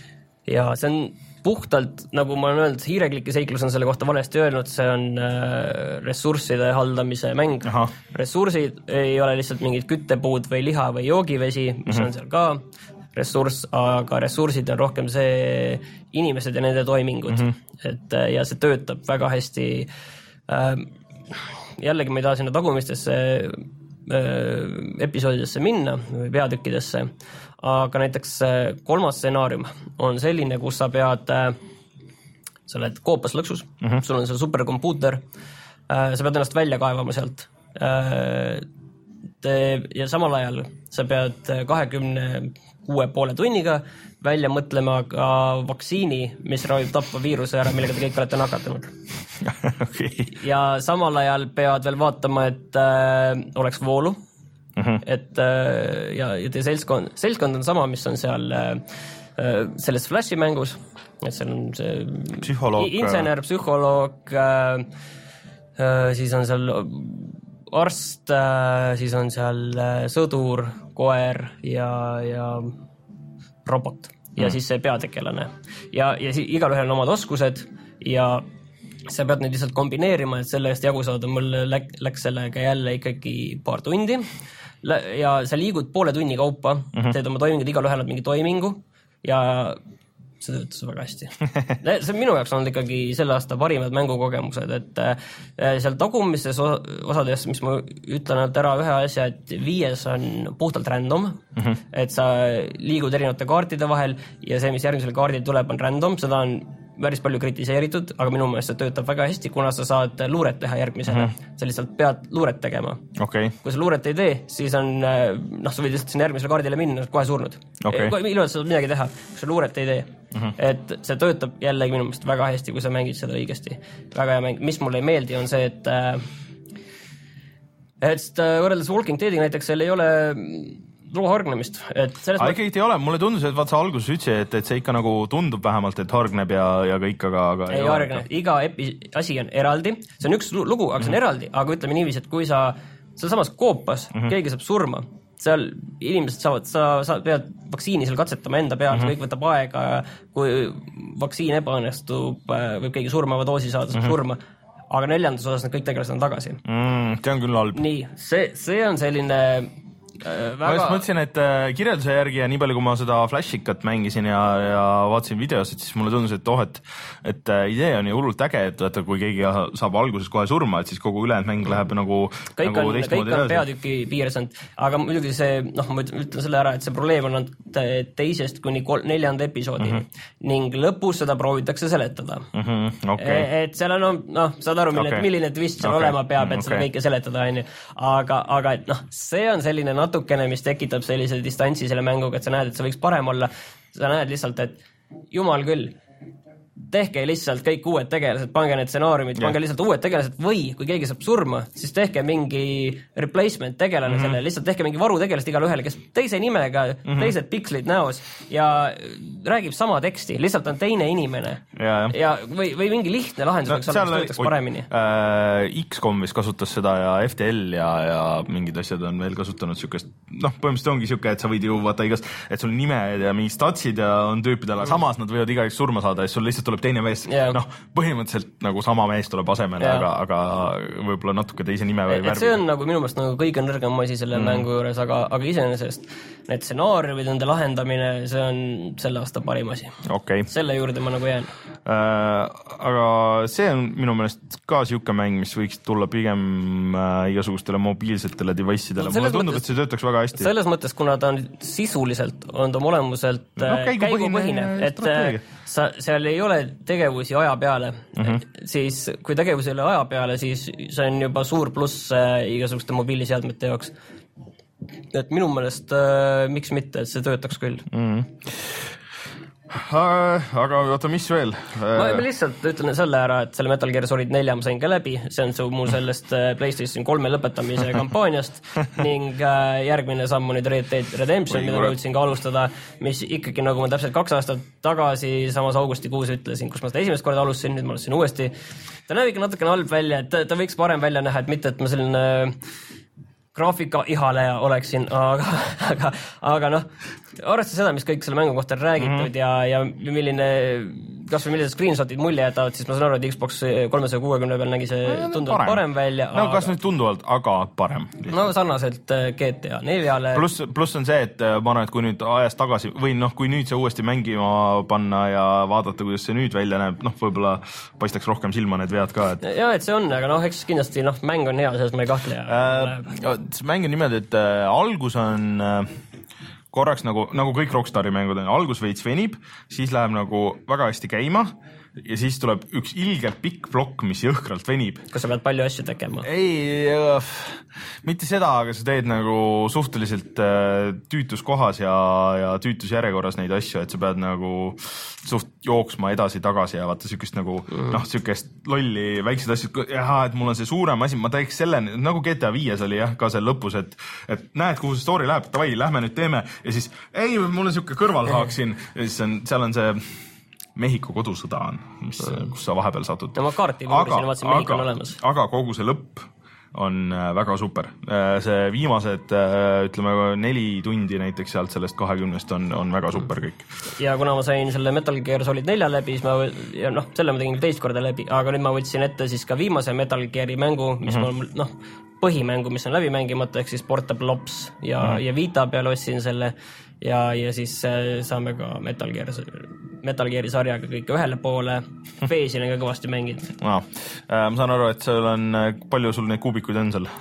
ja see on puhtalt, nagu ma olen öelnud, hiirekliki seiklus on selle kohta valesti öelnud, see on äh, ressursside haldamise mäng. Aha. Ressursid ei ole lihtsalt mingid küttepuud või liha või joogivesi, mis mm-hmm. on seal ka ressurss, aga ressursid on rohkem see inimesed ja nende toimingud. Mm-hmm. Et, ja see töötab väga hästi. Äh, jällegi ma ei taha sinna tagumistesse äh, episoodidesse minna või peatükkidesse, aga näiteks kolmas stsenaarium on selline, kus sa pead, sa oled koopas lõksus, mm-hmm. sul on seal superkompuuter, sa pead ennast välja kaevama sealt ja samal ajal sa pead kahekümne kuue poole tunniga välja mõtlema ka vaktsiini, mis ravib tappa viiruse ära, millega te kõik olete nakatunud. okay. Ja samal ajal pead veel vaatama, et äh, oleks voolu, mm-hmm. et äh, ja, ja teie seltskond, seltskond on sama, mis on seal äh, selles Flashi mängus, et seal on see psühholoog, insener, psühholoog, äh, äh, siis on seal arst, siis on seal sõdur, koer ja, ja robot ja mm. siis see peategelane. Ja, ja si- igalühel on omad oskused ja sa pead neid lihtsalt kombineerima, et selle eest jagu saada. Mul läk, läks sellega jälle ikkagi paar tundi ja sa liigud poole tunni kaupa, mm-hmm. teed oma toimingud, igalühel on mingi toimingu ja see töötas väga hästi. See minu jaoks on ikkagi selle aasta parimad mängukogemused, et seal tagumises osades, mis ma ütlen ära ühe asja, et viies on puhtalt random, mm-hmm. et sa liigud erinevate kaartide vahel ja see, mis järgmisel kaardil tuleb, on random, seda on päris palju kritiseeritud, aga minu meelest see töötab väga hästi, kuna sa saad luuret teha järgmisele. Mm-hmm. Sa lihtsalt pead luuret tegema. Okay. Kui sa luuret ei tee, siis on, noh, sa võid lihtsalt sinna järgmisele kaardile minna, kohe surnud. Okay. Ilma, et sa saad midagi teha, kui sa luuret ei tee. Mm-hmm. Et see töötab jällegi minu meelest väga hästi, kui sa mängid seda õigesti. Väga hea mäng. Mis mulle ei meeldi on see, et et võrreldes Walking Deadiga näiteks seal ei ole loo hargnemist. Et selles aga mõt... ei ole, mulle tundus, et vaat sa alguses ütlesid, et, et see ikka nagu tundub vähemalt, et hargneb ja, ja kõik, aga, aga ei, ei hargne. Iga epi... asi on eraldi, see on üks lugu, aga see on eraldi, aga ütleme niiviisi, et kui sa seal samas koopas, mm-hmm. keegi saab surma, seal inimesed saavad, sa, sa pead vaktsiini seal katsetama enda peal, mm-hmm. kõik võtab aega, kui vaktsiin ebaõnnestub, võib keegi surmava doosi saada, saab mm-hmm. surma, aga neljandas osas need kõik tegelased on tagasi. Mm, see on küll halb. Nii, see, see on selline Väga... ma just mõtlesin, et kirjelduse järgi ja nii palju, kui ma seda Flashikat mängisin ja, ja vaatasin videos, et siis mulle tundus, et oh, et, et idee on ju hullult äge, et vaata, kui keegi saab alguses kohe surma, et siis kogu ülejäänud mäng läheb nagu kõik nagu on, kõik on peatüki piirsand, aga muidugi see, noh, ma ütlen selle ära, et see probleem on teisest kuni kol- neljanda episoodini mm-hmm. ning lõpus seda proovitakse seletada. Mm-hmm. Okay. Et seal on, noh, saad aru, milline, okay. milline twist seal okay. olema peab, et okay. seda kõike seletada, on ju. Aga, aga et noh, see on selline natukene, mis tekitab sellise distantsi selle mänguga, et sa näed, et see võiks parem olla. Sa näed lihtsalt, et jumal küll, tehke lihtsalt kõik uued tegelased, pange need stsenaariumid, yeah. pange lihtsalt uued tegelased või kui keegi saab surma, siis tehke mingi replacement tegelane mm-hmm. selle, lihtsalt tehke mingi varu tegelast igale ühele, kes teise nimega, mm-hmm. teised pikslid näos ja räägib sama teksti, lihtsalt on teine inimene. Ja, ja või, või mingi lihtne lahendus no, võiks olla, mis töötaks paremini. Äh, X-kom vist kasutas seda ja F T L ja, ja mingid asjad on veel kasutanud sükest, noh, põhimõtteliselt ongi süke, et sa võid ju vaata igast, et sul nimed ja mingid statsid ja on tüüpidele, mm-hmm. samas nad võivad igaüks surma saada ja sul lihtsalt tuleb teine mees, yeah. noh, põhimõtteliselt nagu sama mees tuleb asemele, yeah. aga, aga võib-olla natuke teise nime või värvi. See on nagu minu meelest nagu kõige nõrgem asi selle mm. mängu juures, aga, aga iseenesest need stsenaariumid, nende lahendamine, see on selle aasta parim asi. Okay. Selle juurde ma nagu jään. Äh, aga see on minu meelest ka siuke mäng, mis võiks tulla pigem äh, igasugustele mobiilsetele device'idele. Mulle tundub, mõttes, et see töötaks väga hästi. Selles mõttes, kuna ta on sisuliselt, on ta olemuselt no, käigupõhine, et sa, seal ei ole tegevusi aja peale, mm-hmm. siis kui tegevus ei ole aja peale, siis see on juba suur pluss äh, igasuguste mobiiliseadmete jaoks. Et minu meelest äh, miks mitte, et see töötaks küll. Mm-hmm. Aga oota, mis veel? Ma lihtsalt ütlen selle ära, et selle Metal Gear Solid neli ma sain ka läbi, see on su mul sellest PlayStation kolme lõpetamise kampaaniast ning järgmine samm on nüüd Red Dead Redemption, mida ma ütlesin ka alustada, mis ikkagi nagu ma täpselt kaks aastat tagasi samas augustikuus ütlesin, kus ma seda esimest korda alustasin, nüüd ma alustasin uuesti. Ta näeb ikka natukene halb välja, et ta võiks parem välja näha, et mitte, et ma selline graafika ihaleja oleksin, aga, aga, aga noh, arvestades seda, mis kõik selle mängu kohta on räägitud mm-hmm. ja, ja milline, kas või millised screenshotid mulje jätavad, siis ma saan aru, et Xbox kolmesaja kuuekümne peal nägi see tunduvalt parem, parem välja. No aga... kas nüüd tunduvalt, aga parem. Lihtsalt. No sarnaselt G T A neljale. Plus, plus on see, et ma arvan, et kui nüüd ajas tagasi, või noh, kui nüüd see uuesti mängima panna ja vaadata, kuidas see nüüd välja näeb, noh, võib-olla paistaks rohkem silma need vead ka. Et... Ja, et see on, aga noh, eks kindlasti noh, mäng on hea, selles ma ei kahtle. Äh, see mäng on niimoodi, et äh, algus on... Äh, korraks nagu, nagu kõik Rockstari mängud on, algus veits venib, siis läheb nagu väga hästi käima, ja siis tuleb üks ilgelt pikk plokk, mis jõhkralt venib. Kas sa pead palju asju tegema? Ei, mitte seda, aga sa teed nagu suhteliselt tüütus kohas ja, ja tüütus järjekorras neid asju, et sa pead nagu suht jooksma edasi-tagasi ja vaata sükest nagu mm. noh, sükest lolli väiksed asjad, jah, et mul on see suurem asi, ma teeks selle, nagu G T A viies oli jah, ka seal lõpus, et, et näed, kuhu see story läheb, davai, lähme nüüd teeme ja siis ei, mul on siuke kõrvalhaak siin ja siis on, seal on see Mehhiko kodusõda on, mis, kus sa vahepeal satud. No ma kaarti luurisin, vaatasin, Mehhiko on olemas. Aga kogu see lõpp on väga super. See viimased, ütleme, neli tundi näiteks sealt sellest kahekümnest on, on väga super kõik. Ja kuna ma sain selle Metal Gear Solid nelja läbi, siis ma, ja noh, selle ma tegin teist korda läbi, aga nüüd ma võtsin ette siis ka viimase Metal Geari mängu, mis mm-hmm. mul, noh, põhimängu, mis on läbi mängimata, ehk siis Portable Ops ja, mm-hmm. ja Vita peal ostsin selle ja, ja siis saame ka Metal Gear, Metal Geari sarjaga kõike ühele poole. Feesil on ka kõvasti mängid. No, ma saan aru, et sul on, palju sul neid kuubikuid on seal?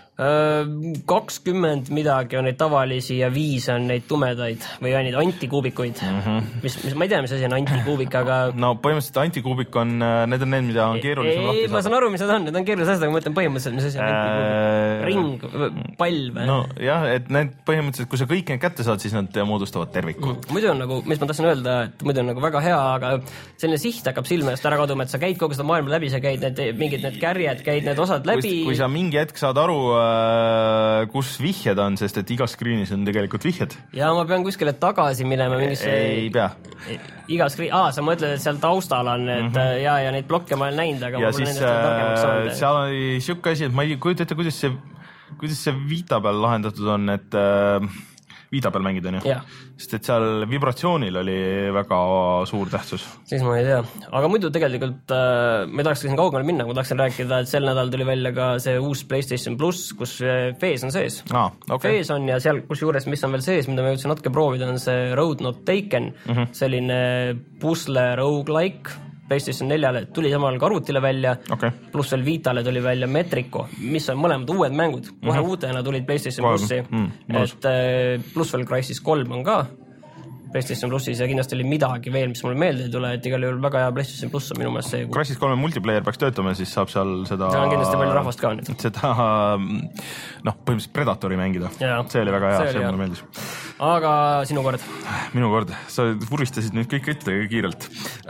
kakskümmend midagi on neid tavalisi ja viis on neid tumedaid või on neid antikuubikuid, mm-hmm. mis, mis, ma ei tea, mis asi on antikuubik, aga no põhimõtteliselt antikuubik on, need on need, mida on keerulisem lahti saada. Ma saan aru, mis need on, need on keerulised asjad, aga ma mõtlen põhimõtteliselt, mis asi on antikuubik, ring, pall või? No jah, et need põhimõtteliselt, kui sa kõik need kätte saad, siis nad moodustavad terviku. Mm. Muidu on nagu, mis ma tahtsin öelda, et muidu on nagu väga hea, aga selline siht hakkab silme eest ära kaduma, et sa käid kogu seda maailma läbi, sa käid need, mingid need kärjed, käid need osad läbi. Kui, kui sa mingi hetk saad aru, kus vihjed on, sest et igas screenis on tegelikult vihjed. Ja ma pean kuskile tagasi minema mingisse... Ei pea. Iga screen... Aa, sa mõtled, et seal taustal on, et mm-hmm. ja, ja neid blokke ma olen näinud, aga ja ma pole siis, nendest targemaks saanud. Seal oli siuke asi, et ma ei kujuta ette, kuidas see, kuidas see Vita peal lahendatud on, et äh, Vita peal mängid on ju? Ja. Sest et seal vibratsioonil oli väga suur tähtsus. Siis ma ei tea. Aga muidu tegelikult äh, ma ei tahaks siin kaugele minna, ma tahaksin rääkida, et sel nädal tuli välja ka see uus PlayStation Plus, kus Fees on sees. Ah, okay. Fees on ja seal, kus juures, mis on veel sees, mida ma jõudsin natuke proovida, on see Road Not Taken, mm-hmm. selline pusle roguelike. PlayStation neljale tuli samal ka arvutile välja, okay. Pluss veel Vitale tuli välja Metrico, mis on mõlemad uued mängud. Kohe mm-hmm. uutena tulid PlayStation Plussi, mm, et pluss veel Crysis kolm on ka PlayStation Plussis ja kindlasti oli midagi veel, mis mulle meelde ei tule, et igal juhul väga hea PlayStation Plus on minu meelest see. Crysis kolme multiplayer peaks töötama, siis saab seal seda... Seal on kindlasti palju rahvast ka nüüd. Seda, noh, põhimõtteliselt Predatori mängida. Ja, see oli väga hea, see, see mulle meeldis. Aga sinu kord? Minu kord. Sa vuristasid nüüd kõik ette kiirelt.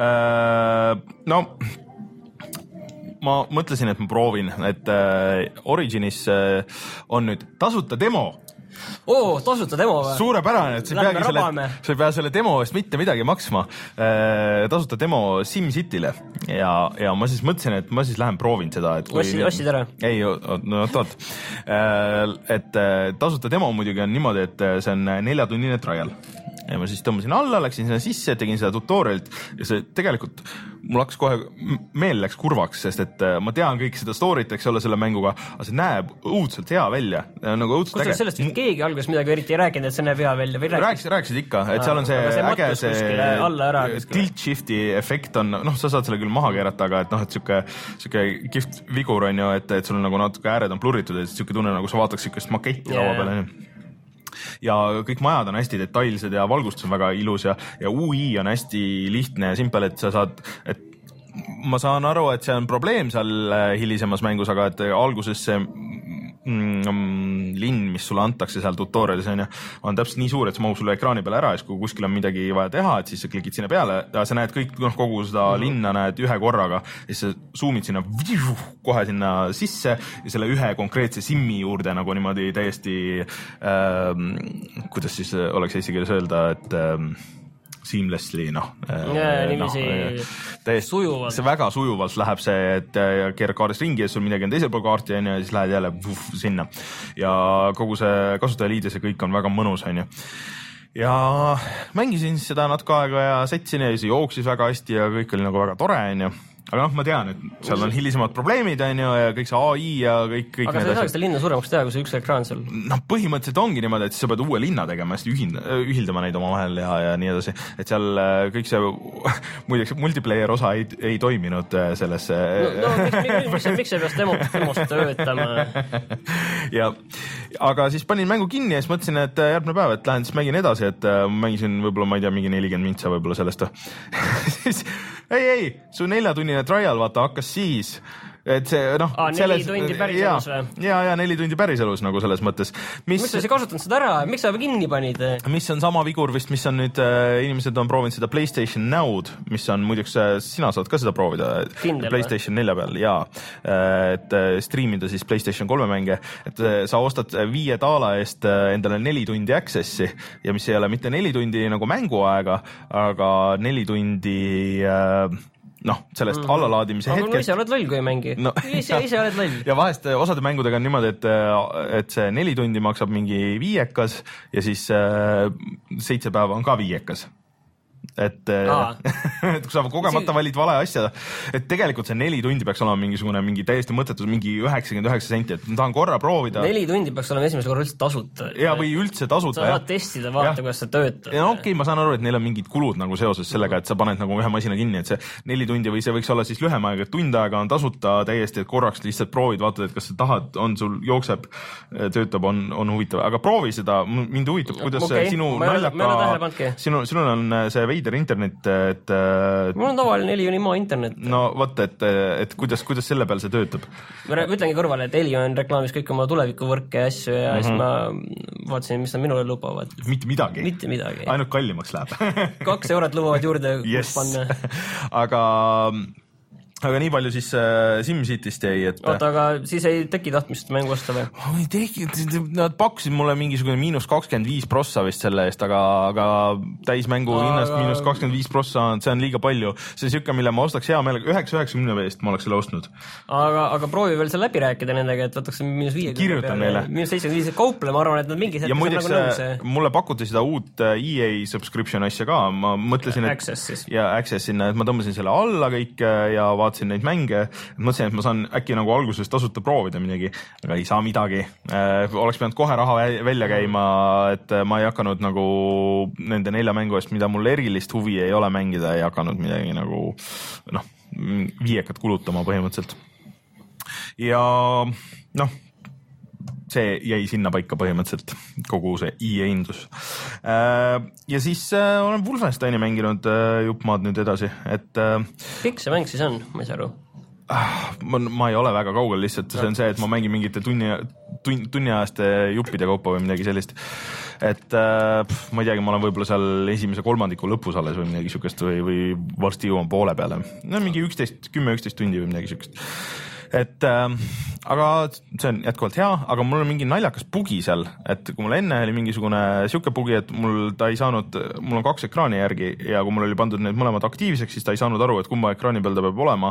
No... Ma mõtlesin, et ma proovin, et Originis on nüüd tasuta demo. Oo, tasuta demo või? Suurepärane, et sa ei, peagi selle, sa ei pea selle demo eest mitte midagi maksma. Tasuta demo SimCity'le ja, ja ma siis mõtlesin, et ma siis lähen proovin seda. Ossid, ossid ära? Ei, no toot. Et tasuta demo muidugi on niimoodi, et see on neljatunnine trial. Ja ma siis tõmbasin alla, läksin sinna sisse, tegin seda tutorialit ja see tegelikult mul hakkas kohe, meel läks kurvaks, sest et ma tean kõik seda story't, eks ole, selle mänguga, aga see näeb õudselt hea välja. Nagu õudselt äge. Sellest vist keegi alguses midagi eriti ei rääkinud, et see näeb hea välja? Või rääkisid, rääkisid ikka, et seal on see, see äge see tilt shifti efekt on, noh, sa saad selle küll maha keerata, aga et noh, et siuke, siuke kihvt vigur on ju, et, et sul on nagu natuke ääred on pluritud, et siuke tunne nagu sa vaataks siukest maketti laua peale. Ja kõik majad on hästi detailsed ja valgustus on väga ilus ja, ja U I on hästi lihtne ja simpel, et sa saad, et ma saan aru, et see on probleem seal hilisemas mängus, aga et alguses see mm, linn, mis sulle antakse seal tutorialis on, on täpselt nii suur, et see mahub sulle ekraani peale ära ja kui kuskil on midagi vaja teha, et siis sa klikid sinna peale ja sa näed kõik, noh, kogu seda mm-hmm. linna näed ühe korraga ja siis sa zoomid sinna kohe sinna sisse ja selle ühe konkreetse simmi juurde nagu niimoodi täiesti ähm, kuidas siis oleks eesti keeles öelda, et ähm, seamlessly, noh. Ja, nimisi no, täiesti, sujuvalt. See väga sujuvalt läheb see, et keerad kaardist ringi ja sul midagi on teisel pool kaarti on ja siis lähed jälle vuh, sinna. Ja kogu see kasutajaliides ja kõik on väga mõnus, on ju. Ja mängisin seda natuke aega ja setsin ja see jooksis väga hästi ja kõik oli nagu väga tore, on ju. Aga noh, ma tean, et seal on hilisemad probleemid on ju ja kõik see A I ja kõik, kõik aga sa ei saaks seda linna suuremaks teha, kui see üks ekraan seal? Noh, põhimõtteliselt ongi niimoodi, et siis sa pead uue linna tegema ja ühind, ühildama neid oma vahel ja, ja nii edasi. Et seal kõik see, muideks multiplayer osa ei, ei toiminud sellesse... No, no miks, miks, miks, miks ei peaks demost, demost töötama? Ja, aga siis panin mängu kinni ja siis mõtlesin, et järgmine päev, et lähen siis mängin edasi, et mängisin võib-olla, ma ei tea, mingi nelikümmend mintsa võib-olla sellest. siis ei, ei, su neljatunnine trial, vaata, hakkas siis, et see, noh. Aa, neli selles, tundi päriselus või? Ja, ja neli tundi päriselus nagu selles mõttes. Mis, miks sa ei kasutanud seda ära? Miks sa kinni panid? Mis on sama vigur vist, mis on nüüd, äh, inimesed on proovinud seda PlayStation Now'd, mis on muiduks, sina saad ka seda proovida. Kindel PlayStation nelja peal, jaa. Et streamida siis PlayStation kolme mänge, et sa ostad viie daala eest endale neli tundi accessi ja mis ei ole mitte neli tundi nagu mänguaega, aga neli tundi äh, noh, sellest mm. allalaadimise aga hetkest. no ise oled loll, kui ei mängi no,. ise, ise oled loll. Ja vahest osade mängudega on niimoodi, et, et see neli tundi maksab mingi viiekas ja siis äh, seitse päeva on ka viiekas. Et, et kui sa kogemata valid vale asja, et tegelikult see neli tundi peaks olema mingisugune mingi täiesti mõttetus, mingi üheksakümmend üheksa senti, et ma tahan korra proovida. Neli tundi peaks olema esimese korra üldse tasuta. Ja või üldse tasuta. Sa saad testida, vaata, kuidas see töötab. Ja no okei, okay, ma saan aru, et neil on mingid kulud nagu seoses sellega, et sa paned nagu ühe masina kinni, et see neli tundi või see võiks olla siis lühem aega, et tund aega on tasuta täiesti, et korraks lihtsalt proovid, vaatad, et kas sa tahad, on sul jookseb, töötab, on, on huvitav, aga proovi seda, mind huvitab, kuidas okay. sinu naljaka, sinu, sinul on see veider internet, et mul on tavaline Elioni internet. No võtta, et, et kuidas, kuidas selle peal see töötab? Ma ütlengi kõrvale, et Elion reklaamis kõik oma tulevikuvõrke ja asju ja mm -hmm. siis ma vaatasin, mis nad minule lubavad. Mitte midagi? Mitte midagi. Ainult kallimaks läheb. Kaks eurot lubavad juurde yes. panna. aga aga nii palju siis äh, SimCityst jäi, et oota, aga siis ei teki tahtmist mängu osta või? Ei teki, nad pakkusid mulle mingisugune miinus kakskümmend viis prossa vist selle eest, aga, aga täismängu no, hinnast aga... miinus kakskümmend viis prossa, see on liiga palju. See on siuke, mille ma ostaks hea meelega, üheksa üheksakümne eest ma oleks selle ostnud. Aga, aga proovi veel seal läbi rääkida nendega, et võtaks miinus viiekümne kirjutan neile. miinus seitsekümmend viis kauple, ma arvan, et nad mingi ja muideks nagu mulle pakuti seda uut E A subscription asja ka, ma mõtlesin, et Access siis. Ja Access sinna, et ma tõmbasin selle alla kõik ja vaatasin neid mänge. Mõtlesin, et ma saan äkki nagu alguses tasuta proovida midagi, aga ei saa midagi. Äh, oleks pidanud kohe raha välja käima, et ma ei hakanud nagu nende nelja mängu eest, mida mul erilist huvi ei ole mängida, ei hakanud midagi nagu noh, viiekat kulutama põhimõtteliselt. Ja noh, see jäi sinna paika põhimõtteliselt, kogu see E A indus. Ja siis äh, olen Wolfensteini mänginud äh, juppmaad nüüd edasi, et äh, pikk see mäng siis on, ma ei saa aru. Ma, ma ei ole väga kaugel lihtsalt, see on see, et ma mängin mingite tunni, tunni, tunniajaste juppide kaupa või midagi sellist. Et äh, ma ei teagi, ma olen võib-olla seal esimese kolmandiku lõpus alles või midagi siukest või, või varsti jõuan poole peale. No mingi üksteist, kümme üksteist tundi või midagi siukest. Et äh, aga see on jätkuvalt hea, aga mul on mingi naljakas bugi seal, et kui mul enne oli mingisugune siuke bugi, et mul ta ei saanud, mul on kaks ekraani järgi ja kui mul oli pandud need mõlemad aktiivseks, siis ta ei saanud aru, et kumma ekraani peal ta peab olema.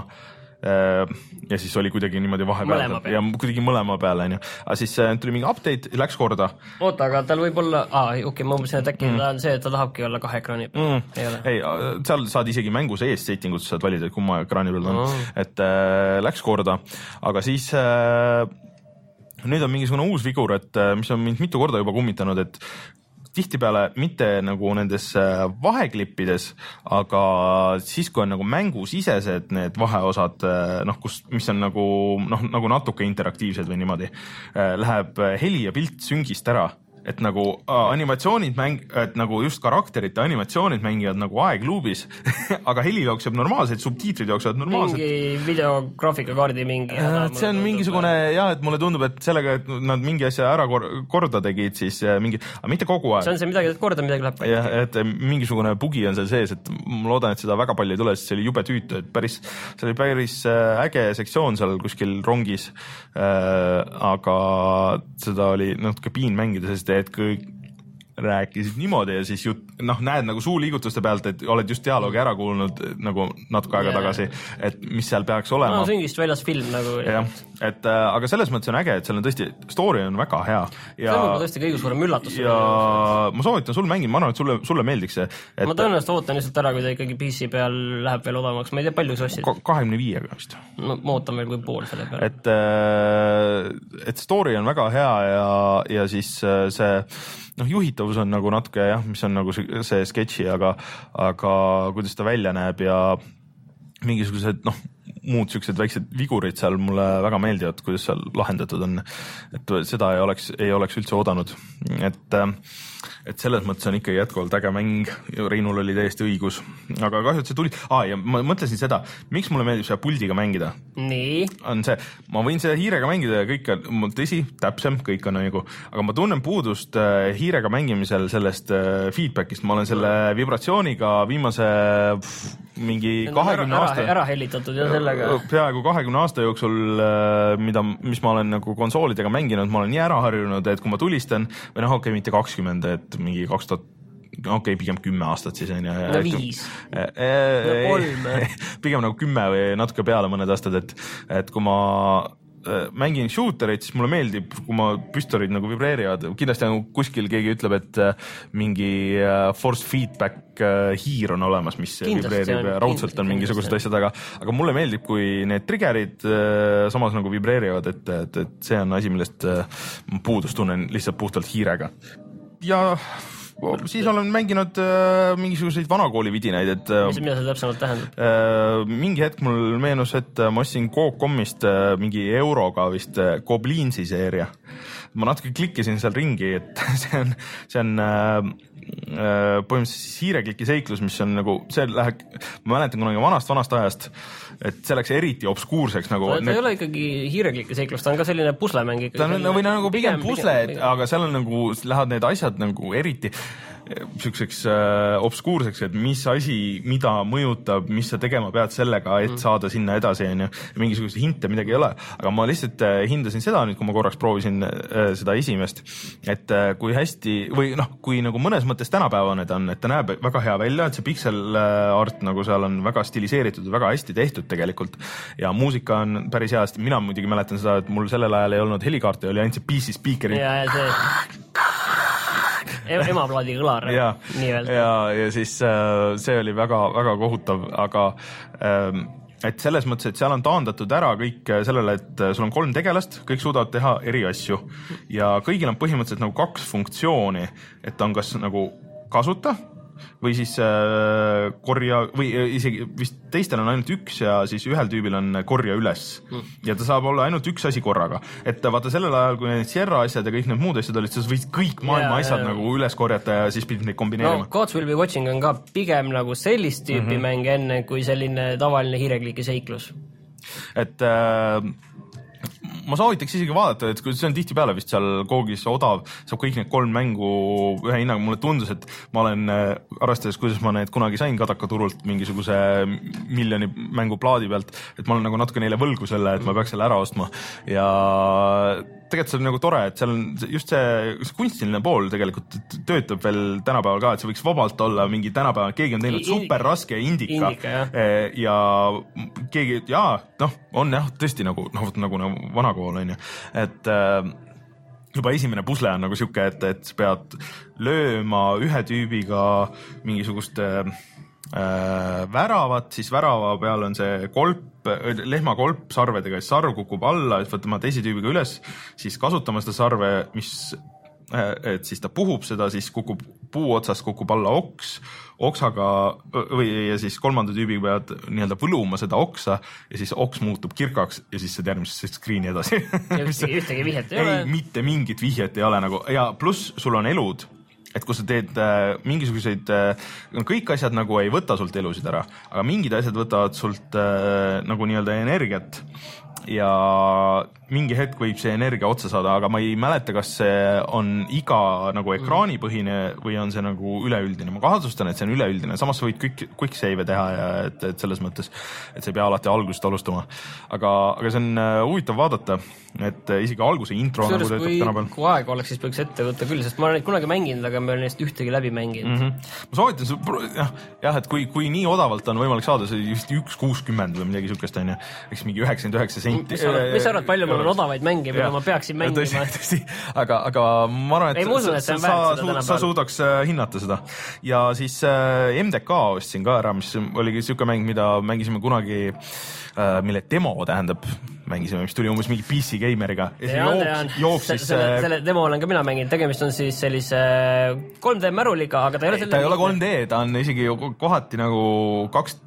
Ja siis oli kuidagi niimoodi vahepeal ja kuidagi mõlema peale, onju. Aga siis tuli mingi update, läks korda. Oota, aga tal võib olla, aa, okei, okay, ma mõtlesin, et äkki mm. ta on see, et ta tahabki olla kahe ekraani peal. Mm. Ei ole. Ei, seal saad isegi mängu sees settingut, saad valida, kumma ekraani peal on. Mm. Et äh, läks korda, aga siis äh, nüüd on mingisugune uus vigur, et mis on mind mitu korda juba kummitanud, et tihtipeale mitte nagu nendes vaheklippides, aga siis, kui on nagu mängusisesed need vaheosad, noh, kus, mis on nagu, noh, nagu natuke interaktiivsed või niimoodi, läheb heli ja pilt süngist ära. Et nagu äh, animatsioonid mäng, et nagu just karakterite animatsioonid mängivad nagu aegluubis, aga heli jookseb normaalselt, subtiitrid jooksevad normaalselt. Mingi videograafikakaardi mingi. Äh, see on mingisugune, jah, et mulle tundub, et sellega, et nad mingi asja ära kor korda tegid, siis mingi, aga mitte kogu aeg. See on see midagi, et korda midagi läheb. Jah, et mingisugune bugi on seal sees, et ma loodan, et seda väga palju ei tule, sest see oli jube tüütu, et päris, see oli päris äge sektsioon seal kuskil rongis, äh, aga seda oli natuke piin mängida, sest et kõik rääkisid niimoodi ja siis jut, noh, näed nagu suuliigutuste pealt, et oled just dialoogi ära kuulnud nagu natuke aega yeah. tagasi, et mis seal peaks olema. No süngist väljas film nagu. Jah, et äh, aga selles mõttes on äge, et seal on tõesti, story on väga hea. Ja, see on tõesti kõige suurem üllatus. Ja ma soovitan sul mängida, ma arvan, et sulle, sulle meeldiks see. Et, ma tõenäoliselt ootan lihtsalt ära, kui ta ikkagi P C peal läheb veel odavamaks, ma ei tea, palju sa ostsid? kahekümne viiega vist. No ma ootan veel kui pool selle peale. Et, äh, et story on väga hea ja, ja siis äh, see noh, juhitavus on nagu natuke jah, mis on nagu see sketši, aga, aga kuidas ta välja näeb ja mingisugused noh, muud siuksed väiksed vigurid seal mulle väga meeldivad, kuidas seal lahendatud on, et seda ei oleks, ei oleks üldse oodanud, et et selles mõttes on ikka jätkuvalt äge mäng, Reinul oli täiesti õigus, aga kahju, et see tuli ah, ja ma mõtlesin seda, miks mulle meeldib seda puldiga mängida. Nii? On see, ma võin seda hiirega mängida ja kõik on, tõsi, täpsem, kõik on nagu, aga ma tunnen puudust hiirega mängimisel sellest feedbackist, ma olen selle vibratsiooniga viimase pff, mingi kahekümne ära, aasta ära hellitatud ja sellega peaaegu kahekümne aasta jooksul, mida, mis ma olen nagu konsoolidega mänginud, ma olen nii ära harjunud, et kui ma tulistan või noh, okei, mitte kakskümmend, et mingi kaks tuhat, okei okay,, pigem kümme aastat siis on ju. no viis. no kolm. pigem nagu kümme või natuke peale mõned aastad, et, et kui ma mängin shooterit, siis mulle meeldib, kui ma püstorid nagu vibreerivad, kindlasti nagu kuskil keegi ütleb, et mingi force feedback hiir on olemas, mis kindlasti vibreerib ja raudselt on mingisugused asjad, aga, aga mulle meeldib, kui need triggerid samas nagu vibreerivad, et, et, et see on asi, millest ma puudust tunnen lihtsalt puhtalt hiirega. Ja siis olen mänginud äh, mingisuguseid vanakooli vidinaid, et äh, mis, mida see täpsemalt tähendab? Äh, mingi hetk mul meenus, et ma ostsin Coop-Comist äh, mingi euroga vist äh, Goblinsi seeria. Ma natuke klikkisin seal ringi, et see on, see on äh, põhimõtteliselt hiirekliki seiklus, mis on nagu, see läheb, ma mäletan kunagi vanast vanast ajast, et see läks eriti obskuurseks nagu. Ta, ta ei ole ikkagi hiirekliki seiklus, ta on ka selline puslemäng. Ta on või nagu pigem pusled, aga seal on nagu, lähevad need asjad nagu eriti siukseks äh, obskuurseks, et mis asi, mida mõjutab, mis sa tegema pead sellega, et saada sinna edasi, on ju. Mingisuguse hinte midagi ei ole, aga ma lihtsalt äh, hindasin seda nüüd, kui ma korraks proovisin äh, seda esimest, et äh, kui hästi, või noh, kui nagu mõnes mõttes tänapäevane ta on, et ta näeb väga hea välja, et see pixel art nagu seal on väga stiliseeritud, väga hästi tehtud tegelikult ja muusika on päris hea, sest mina muidugi mäletan seda, et mul sellel ajal ei olnud helikaarti, oli ainult see P C speakeri. Ja, ja see emaplaadi kõlar. Ja, ja, ja siis äh, see oli väga, väga kohutav, aga äh, et selles mõttes, et seal on taandatud ära kõik sellele, et sul on kolm tegelast, kõik suudavad teha eri asju ja kõigil on põhimõtteliselt nagu kaks funktsiooni, et on kas nagu kasuta või siis äh, korja või isegi vist teistel on ainult üks ja siis ühel tüübil on korja üles ja ta saab olla ainult üks asi korraga, et vaata sellel ajal, kui need Sierra asjad ja kõik need muud asjad olid, siis võid kõik maailma yeah, asjad yeah. nagu üles korjata ja siis pidid neid kombineerima. No Gods Will Be Watching on ka pigem nagu sellist tüüpi mm -hmm. mäng enne kui selline tavaline hiirekliki seiklus. Et äh, ma soovitaks isegi vaadata, et kui see on tihtipeale vist seal Googis odav, saab kõik need kolm mängu ühe hinnaga, mulle tundus, et ma olen arvestades, kuidas ma need kunagi sain Kadaka turult mingisuguse miljoni mängu plaadi pealt, et ma olen nagu natuke neile võlgu selle, et ma peaks selle ära ostma ja tegelikult see on nagu tore, et seal on just see, see kunstiline pool tegelikult töötab veel tänapäeval ka, et see võiks vabalt olla mingi tänapäeval, keegi on teinud super raske indika, indika ja keegi, jaa, noh, on jah, tõesti nagu, noh, nagu, nagu vanakool on ju, et äh, juba esimene pusle on nagu siuke, et, et sa pead lööma ühe tüübiga mingisugust äh, väravat, siis värava peal on see kolp, lehma kolp sarvedega, siis sarv kukub alla, et võtame teise tüübiga üles, siis kasutame seda sarve, mis, et siis ta puhub seda, siis kukub puu otsast, kukub alla oks, oksaga või ja siis kolmanda tüübiga pead nii-öelda võluma seda oksa ja siis oks muutub kirkaks ja siis saad järgmisest screen'i edasi. ühtegi, ühtegi vihjet ei ole? Ei, mitte mingit vihjet ei ole nagu ja pluss sul on elud, et kui sa teed äh, mingisuguseid äh,, kõik asjad nagu ei võta sult elusid ära, aga mingid asjad võtavad sult äh, nagu nii-öelda energiat ja mingi hetk võib see energia otsa saada, aga ma ei mäleta, kas see on iga nagu ekraanipõhine või on see nagu üleüldine. Ma kahtlustan, et see on üleüldine, samas sa võid quick, quick save teha ja et, et selles mõttes, et see ei pea alati algusest alustama. Aga, aga see on huvitav vaadata, et isegi alguse intro Sures, nagu töötab kui, tänapäeval. Kui aeg oleks, siis peaks ette võtta küll, sest ma olen neid kunagi mänginud, aga me olen neist ühtegi läbi mänginud. Mm -hmm. Ma soovitan, jah, jah, et kui, kui nii odavalt on võimalik saada, see just üks kuuskümmend või midagi sükest on ju, eks mingi üheksakümmend üheksa senti. Mis sa arvad, palju mul on odavaid mänge, mida ma peaksin mängima? Tõsi, tõsi. Aga, aga ma arvan, et, ei, usun, et sa, sa, sa, sa suudaks hinnata seda. Ja siis äh, M D K ostsin ka ära, mis oligi siuke mäng, mida mängisime kunagi, äh, mille demo tähendab, mängisime, mis tuli umbes mingi P C Gameriga. Jooksis... Selle, selle demo olen ka mina mänginud, tegemist on siis sellise kolm D märuliga, aga ta ei ole selle... Ta ei ole kolm D, ta on isegi kohati nagu kaks,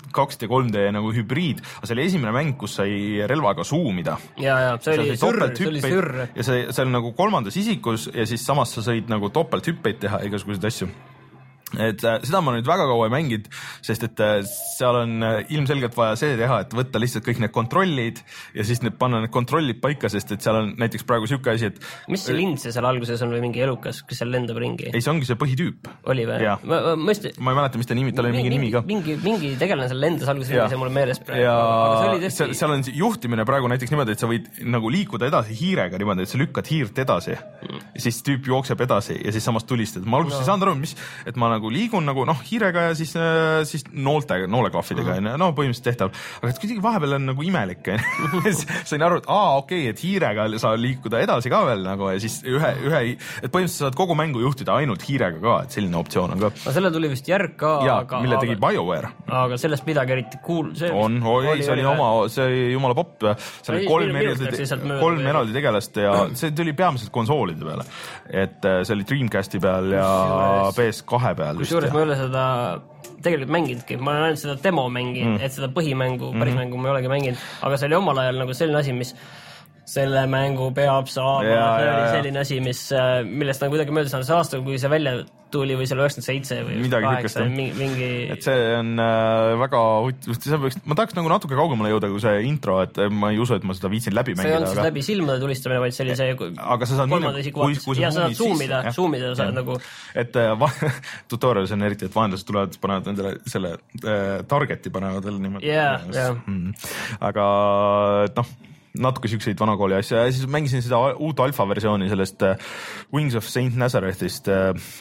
kaks D ja kolm D nagu hübriid, aga see oli esimene mäng, kus sai relvaga zoomida. Ja, ja, see oli sürr, see oli sürr. Ja see, see oli nagu kolmandas isikus ja siis samas sa sõid nagu topelthüppeid teha, igasuguseid asju. Et äh, seda ma nüüd väga kaua ei mänginud, sest et äh, seal on äh, ilmselgelt vaja see teha, et võtta lihtsalt kõik need kontrollid ja siis need panna need kontrollid paika, sest et seal on näiteks praegu siuke asi, et mis see lind see seal alguses on või mingi elukas, kes seal lendab ringi? Ei, see ongi see põhitüüp. Oli või? Ma, ma, ma, just... ma ei mäleta, mis ta nimi, tal oli mingi, mingi nimi ka. Mingi, mingi tegelane seal lendas alguses ringi, see mulle meeles praegu. Ja aga see oli tõesti... seal, seal on juhtimine praegu näiteks niimoodi, et sa võid nagu liikuda edasi hiirega niimoodi, et sa lükkad hiirt edasi mm. ja siis tüüp jookseb edasi ja siis samas tulistad. Ma alguses no. ei saanud aru, mis, et ma nagu liigun nagu noh, hiirega ja siis, siis noolte, nooleklahvidega, uh-huh. no põhimõtteliselt tehtav. Aga kuidagi vahepeal on nagu imelik. Sain aru, et aa, okei, okay, et hiirega saa liikuda edasi ka veel nagu ja siis ühe, ühe, et põhimõtteliselt saad kogu mängu juhtida ainult hiirega ka, et selline optsioon on ka. No selle tuli vist järg ka. Ja, aga, mille aga, tegi BioWare. Aga sellest midagi eriti cool. See on, oi, oli, see oli oma, see oli jumala popp. See oli kolm eraldi, kolm eraldi tegelast ja see tuli peamiselt konsoolide peale. Et see oli Dreamcasti peal ja P S kahe peal. Kus juures ma üle seda tegelikult mänginudki, ma olen ainult seda demo mänginud mm., et seda põhimängu, päris mängu ma ei olegi mänginud, aga see oli omal ajal nagu selline asi, mis selle mängu peab saama, ja, see oli selline asi, mis, millest nagu kuidagi möödas on see aasta, kui see välja tuli või seal üheksakümmend seitse või kaheksa, mingi, mingi... Et see on äh, väga, võiks, ma tahaks nagu natuke kaugemale jõuda kui see intro, et ma ei usu, et ma seda viitsin läbi mängida. See on siis aga... läbi silmade tulistamine, vaid see oli see aga sa saad kolmanda isiku vaates. Ja sa saad zoomida, zoomida saad nagu... Et va... tutorialis on eriti, et vaenlased tulevad, panevad endale selle äh, targeti panevad veel niimoodi. Yeah, yeah. Mm. Aga noh, natuke siukseid vanakooli asja ja siis mängisin seda uut alfa versiooni sellest Wings of Saint Nazarethist.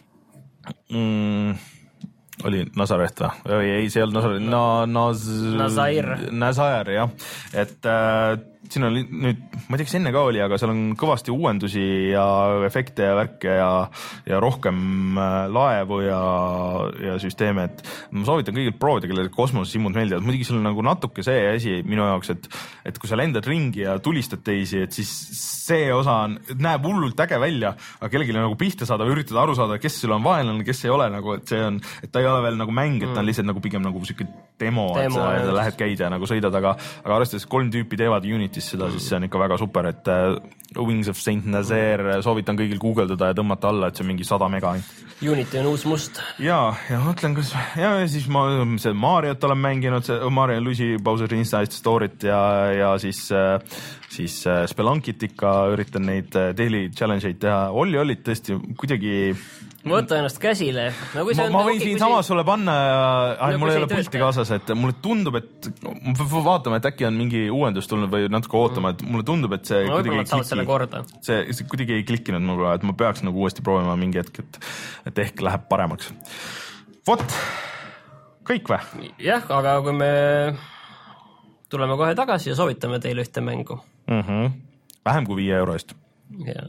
Mm, oli Nazareth või? Ei, see ei olnud Nazareth. Na, naz... Nazair. Nazair, jah. Et äh, siin on nüüd, ma ei tea, kas enne ka oli, aga seal on kõvasti uuendusi ja efekte ja värke ja, ja rohkem laevu ja, ja süsteeme, et ma soovitan kõigilt proovida, kellele kosmosesimmud meeldivad. Muidugi seal on nagu natuke see asi minu jaoks, et, et kui sa lendad ringi ja tulistad teisi, et siis see osa on, näeb hullult äge välja, aga kellelegi nagu pihta saada või üritada aru saada, kes sul on vaenlane, kes ei ole, nagu, et see on, et ta ei ole veel nagu mäng, et ta on lihtsalt nagu pigem nagu siuke demo, demo, et sa, sa lähed käid ja nagu sõidad, aga, aga arvestades kolm tüüpi teevad Unitis seda, siis see on ikka väga super, et uh, Wings of Saint Nazair soovitan kõigil guugeldada ja tõmmata alla, et see on mingi sada mega. Unity on uus must. Ja, ja mõtlen, kas, ja siis ma see Mariot olen mänginud, see Mario Luigi Bowser'i Inside Story't ja, ja siis, siis Spelunkit ikka üritan neid daily challenge'id teha. Olli olid tõesti kuidagi ma võtta ennast käsile. No, ma, ma võin siin samas sulle panna, ja, mul ei ole pulti kaasas, et mulle tundub, et vaatame, et äkki on mingi uuendus tulnud või natuke ootama, et mulle tundub, et see no, kuidagi ei kliki, see, see kuidagi ei klikkinud mulle, et ma peaks nagu uuesti proovima mingi hetk, et, et ehk läheb paremaks. Vot, kõik või? Jah, aga kui me tuleme kohe tagasi ja soovitame teile ühte mängu. Mm-hmm. Vähem kui viie euro eest. Jah.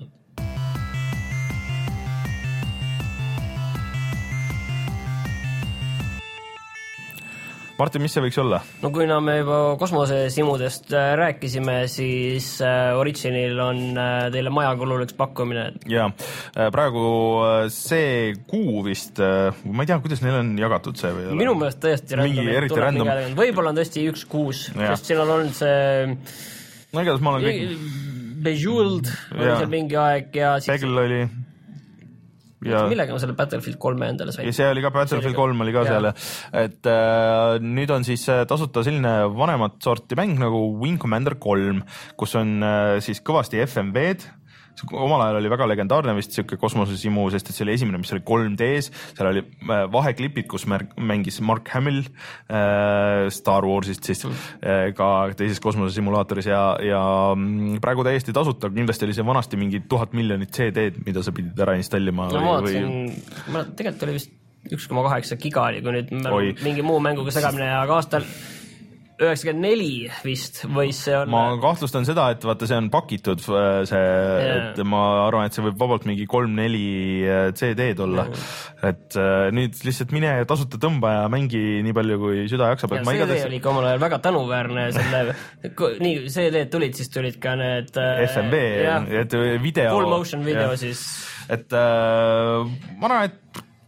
Martin, mis see võiks olla? No kui me juba kosmosesimudest rääkisime, siis Originil on teile majakulul üks pakkumine. Ja, praegu see kuu vist, ma ei tea, kuidas neil on jagatud see või? Minu meelest tõesti random. Võib-olla on tõesti üks kuus, sest siin on olnud see no, igatahes ma olen kõik... Bejeweled oli seal mingi aeg ja siis... Pegel oli... Ja, millega ma selle Battlefield kolme endale sain? Ja see oli ka Battlefield kolm oli ka ja. Seal, et äh, nüüd on siis tasuta selline vanemat sorti mäng nagu Wing Commander kolm, kus on äh, siis kõvasti F M V-d, omal ajal oli väga legendaarne vist siuke kosmosesimu, sest et see oli esimene, mis oli kolm D-s, seal oli vaheklipid, kus mängis Mark Hamill äh, Star Warsist siis mm. äh, ka teises kosmosesimulaatoris ja, ja praegu täiesti tasuta, kindlasti oli see vanasti mingi tuhat miljonit C D-d, mida sa pidid ära installima. No ma vaatasin, või... tegelikult oli vist üks koma kaheksa giga oli, kui nüüd Oi. mingi muu mänguga segamine, aga aastal üheksakümmend neli vist võis see olla. Ma kahtlustan seda, et vaata see on pakitud see, yeah. Et ma arvan, et see võib vabalt mingi kolm neli C D-d olla. Yeah. Et nüüd lihtsalt mine tasuta tõmba ja mängi nii palju, kui süda jaksab. Ja, C D igatahes... oli ka omal ajal väga tänuväärne selle, nii C D-d tulid, siis tulid ka need F M V, et video. Full motion video ja. Siis. Et äh, ma arvan, et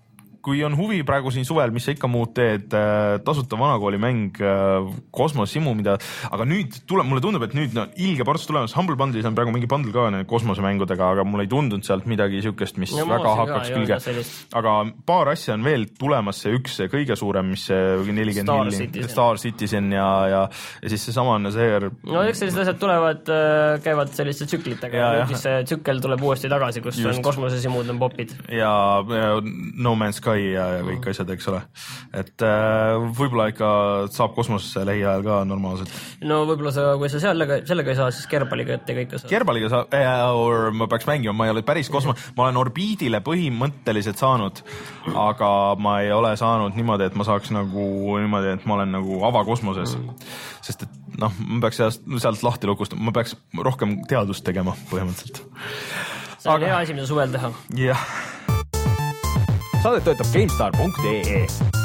kui on huvi praegu siin suvel, mis sa ikka muud teed, tasuta vanakoolimäng, kosmosesimu, mida, aga nüüd tuleb, mulle tundub, et nüüd no, ilge ports tulemas, Humble Bundle'is on praegu mingi bundle ka kosmosemängudega, aga mulle ei tundunud sealt midagi siukest, mis ja väga hakkaks külge. Aga paar asja on veel tulemas, see üks, see kõige suurem, mis see nelikümmend milli, Star Citizen ja, ja, ja siis see samane seer. No eks sellised asjad tulevad, käivad selliste tsüklitega ja, ja nüüd siis see tsükkel tuleb uuesti tagasi, kus just. On kosmosesimud on popid. Ja, ja No Man's Sky ja, ja kõik asjad, eks ole. Et äh, võib-olla ikka saab kosmosesse lähiajal ka normaalselt. No võib-olla sa, kui sa sellega, sellega ei saa, siis Kerbaliga ette kõike saab. Kerbaliga saab, äh, ma peaks mängima, ma ei ole päris kosmos, ma olen orbiidile põhimõtteliselt saanud, aga ma ei ole saanud niimoodi, et ma saaks nagu niimoodi, et ma olen nagu avakosmoses. Sest et noh, ma peaks sealt, sealt lahti lukustama, ma peaks rohkem teadust tegema põhimõtteliselt. See on aga hea asi, mida suvel teha. Jah. Saadet töötab GameStar punkt ee.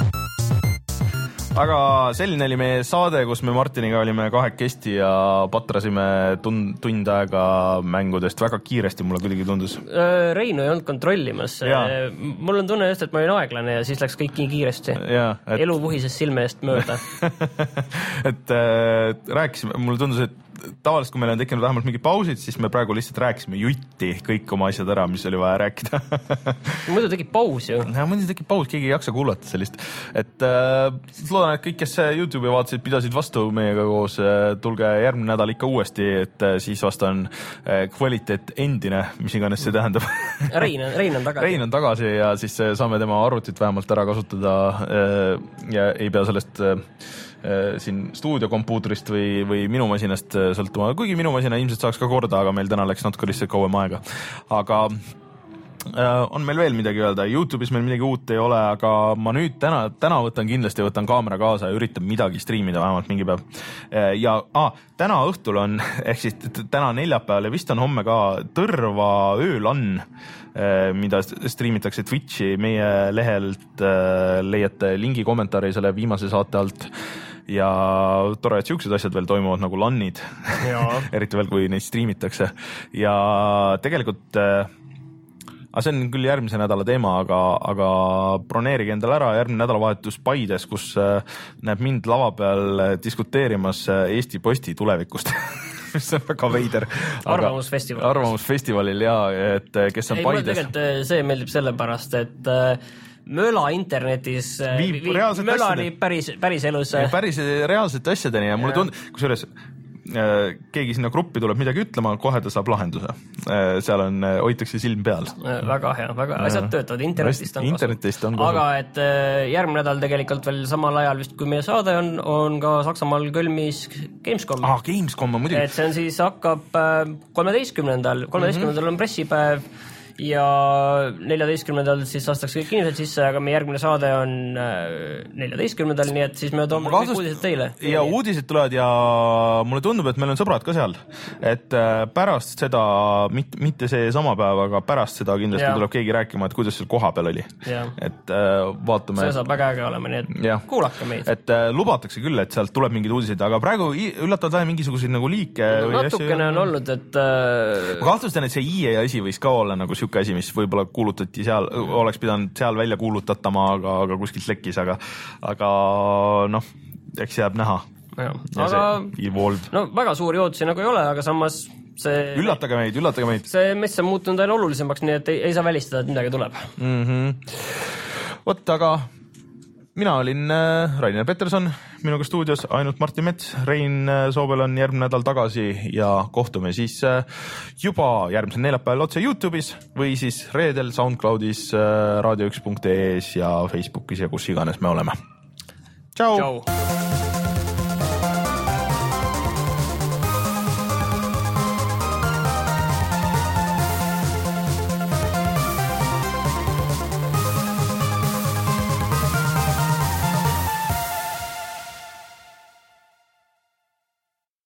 Aga selline oli meie saade, kus me Martiniga olime kahekesti ja patrasime tund, tund aega mängudest väga kiiresti, mulle kuidagi tundus. Reinu ei olnud kontrollimas. Mul on tunne just, et ma olin aeglane ja siis läks kõik nii kiiresti. Ja, et... Elu vuhises silme eest mööda. et äh, rääkisime, mulle tundus, et tavaliselt, kui meil on tekkinud vähemalt mingi pausid, siis me praegu lihtsalt rääkisime jutti kõik oma asjad ära, mis oli vaja rääkida. Muidu tekib paus ju. Ja, muidu tekib paus, keegi ei jaksa kuulata sellist. Et äh, loodan, et kõik, kes YouTube'i vaatasid, pidasid vastu meiega koos, tulge järgmine nädal ikka uuesti, et äh, siis vast on äh, kvaliteet endine, mis iganes see tähendab. Rein, Rein on tagasi. Rein on tagasi ja siis äh, saame tema arvutit vähemalt ära kasutada äh, ja ei pea sellest... Äh, siin stuudiokompuutrist või, või minu masinast sõltuma, kuigi minu masina ilmselt saaks ka korda, aga meil täna läks natuke lihtsalt kauem aega. Aga äh, on meil veel midagi öelda, YouTube'is meil midagi uut ei ole, aga ma nüüd täna, täna võtan kindlasti, võtan kaamera kaasa ja üritan midagi striimida vähemalt mingi päev. Ja ah, täna õhtul on, ehk siis täna neljapäeval ja vist on homme ka Tõrva öölann, mida striimitakse Twitchi, meie lehelt leiate lingi kommentaari selle viimase saate alt ja tore, et siuksed asjad veel toimuvad nagu lannid, eriti veel, kui neid striimitakse ja tegelikult aga see on küll järgmise nädala teema, aga, aga broneerige endale ära järgmine nädalavahetus Paides, kus näeb mind lava peal diskuteerimas Eesti Posti tulevikust mis on väga veider. Arvamusfestival. Arvamusfestivalil, jaa, et kes on ei, Paides. Ei, tegelikult see meeldib sellepärast, et möla internetis viib vi, mölani päris, päris elus. Päris reaalsete asjadeni ja mulle tund, kusjuures keegi sinna gruppi tuleb midagi ütlema, kohe ta saab lahenduse. Seal on, hoitakse silm peal. Väga hea, väga asjad töötavad, internetist on internetist kasu. Aga et järgmine nädal tegelikult veel samal ajal vist, kui meie saade on, on ka Saksamaal Kölmis Gamescom. Ah, Gamescom on muidugi. Et see on siis hakkab kolmeteistkümnendal, kolmeteistkümnendal on pressipäev ja neljateistkümnendal siis lastakse kõik inimesed sisse, aga meie järgmine saade on neljateistkümnendal, nii et siis me toome kõik uudised teile. Ja uudised tulevad ja mulle tundub, et meil on sõbrad ka seal. Et pärast seda, mitte, mitte see sama päev, aga pärast seda kindlasti ja. Tuleb keegi rääkima, et kuidas seal koha peal oli. Ja. Et vaatame. See saab väga äge olema, nii et ja. Kuulake meid. Et lubatakse küll, et sealt tuleb mingid uudised, aga praegu üllatavad vähe mingisuguseid nagu liike. No, natukene on olnud, et... Ma kahtlustan, et see I E asi võis ka olla nagu asi, mis võib-olla kuulutati seal, oleks pidanud seal välja kuulutatama, aga, aga kuskilt lekkis, aga, aga noh, eks jääb näha. Ja, aga no, väga suuri ootusi nagu ei ole, aga samas see... Üllatage meid, üllatage meid. See mess on muutunud aina olulisemaks, nii et ei, ei saa välistada, et midagi tuleb. Mm-hmm. Vot, aga mina olin äh, Rainer Peterson, minuga stuudios ainult Martin Mets, Rein Soobel on järgmine nädal tagasi ja kohtume siis äh, juba järgmisel neljapäeval otse YouTube'is või siis reedel SoundCloudis äh, raadio üks punkt ee ja Facebookis ja kus iganes me oleme. Tšau! Tšau.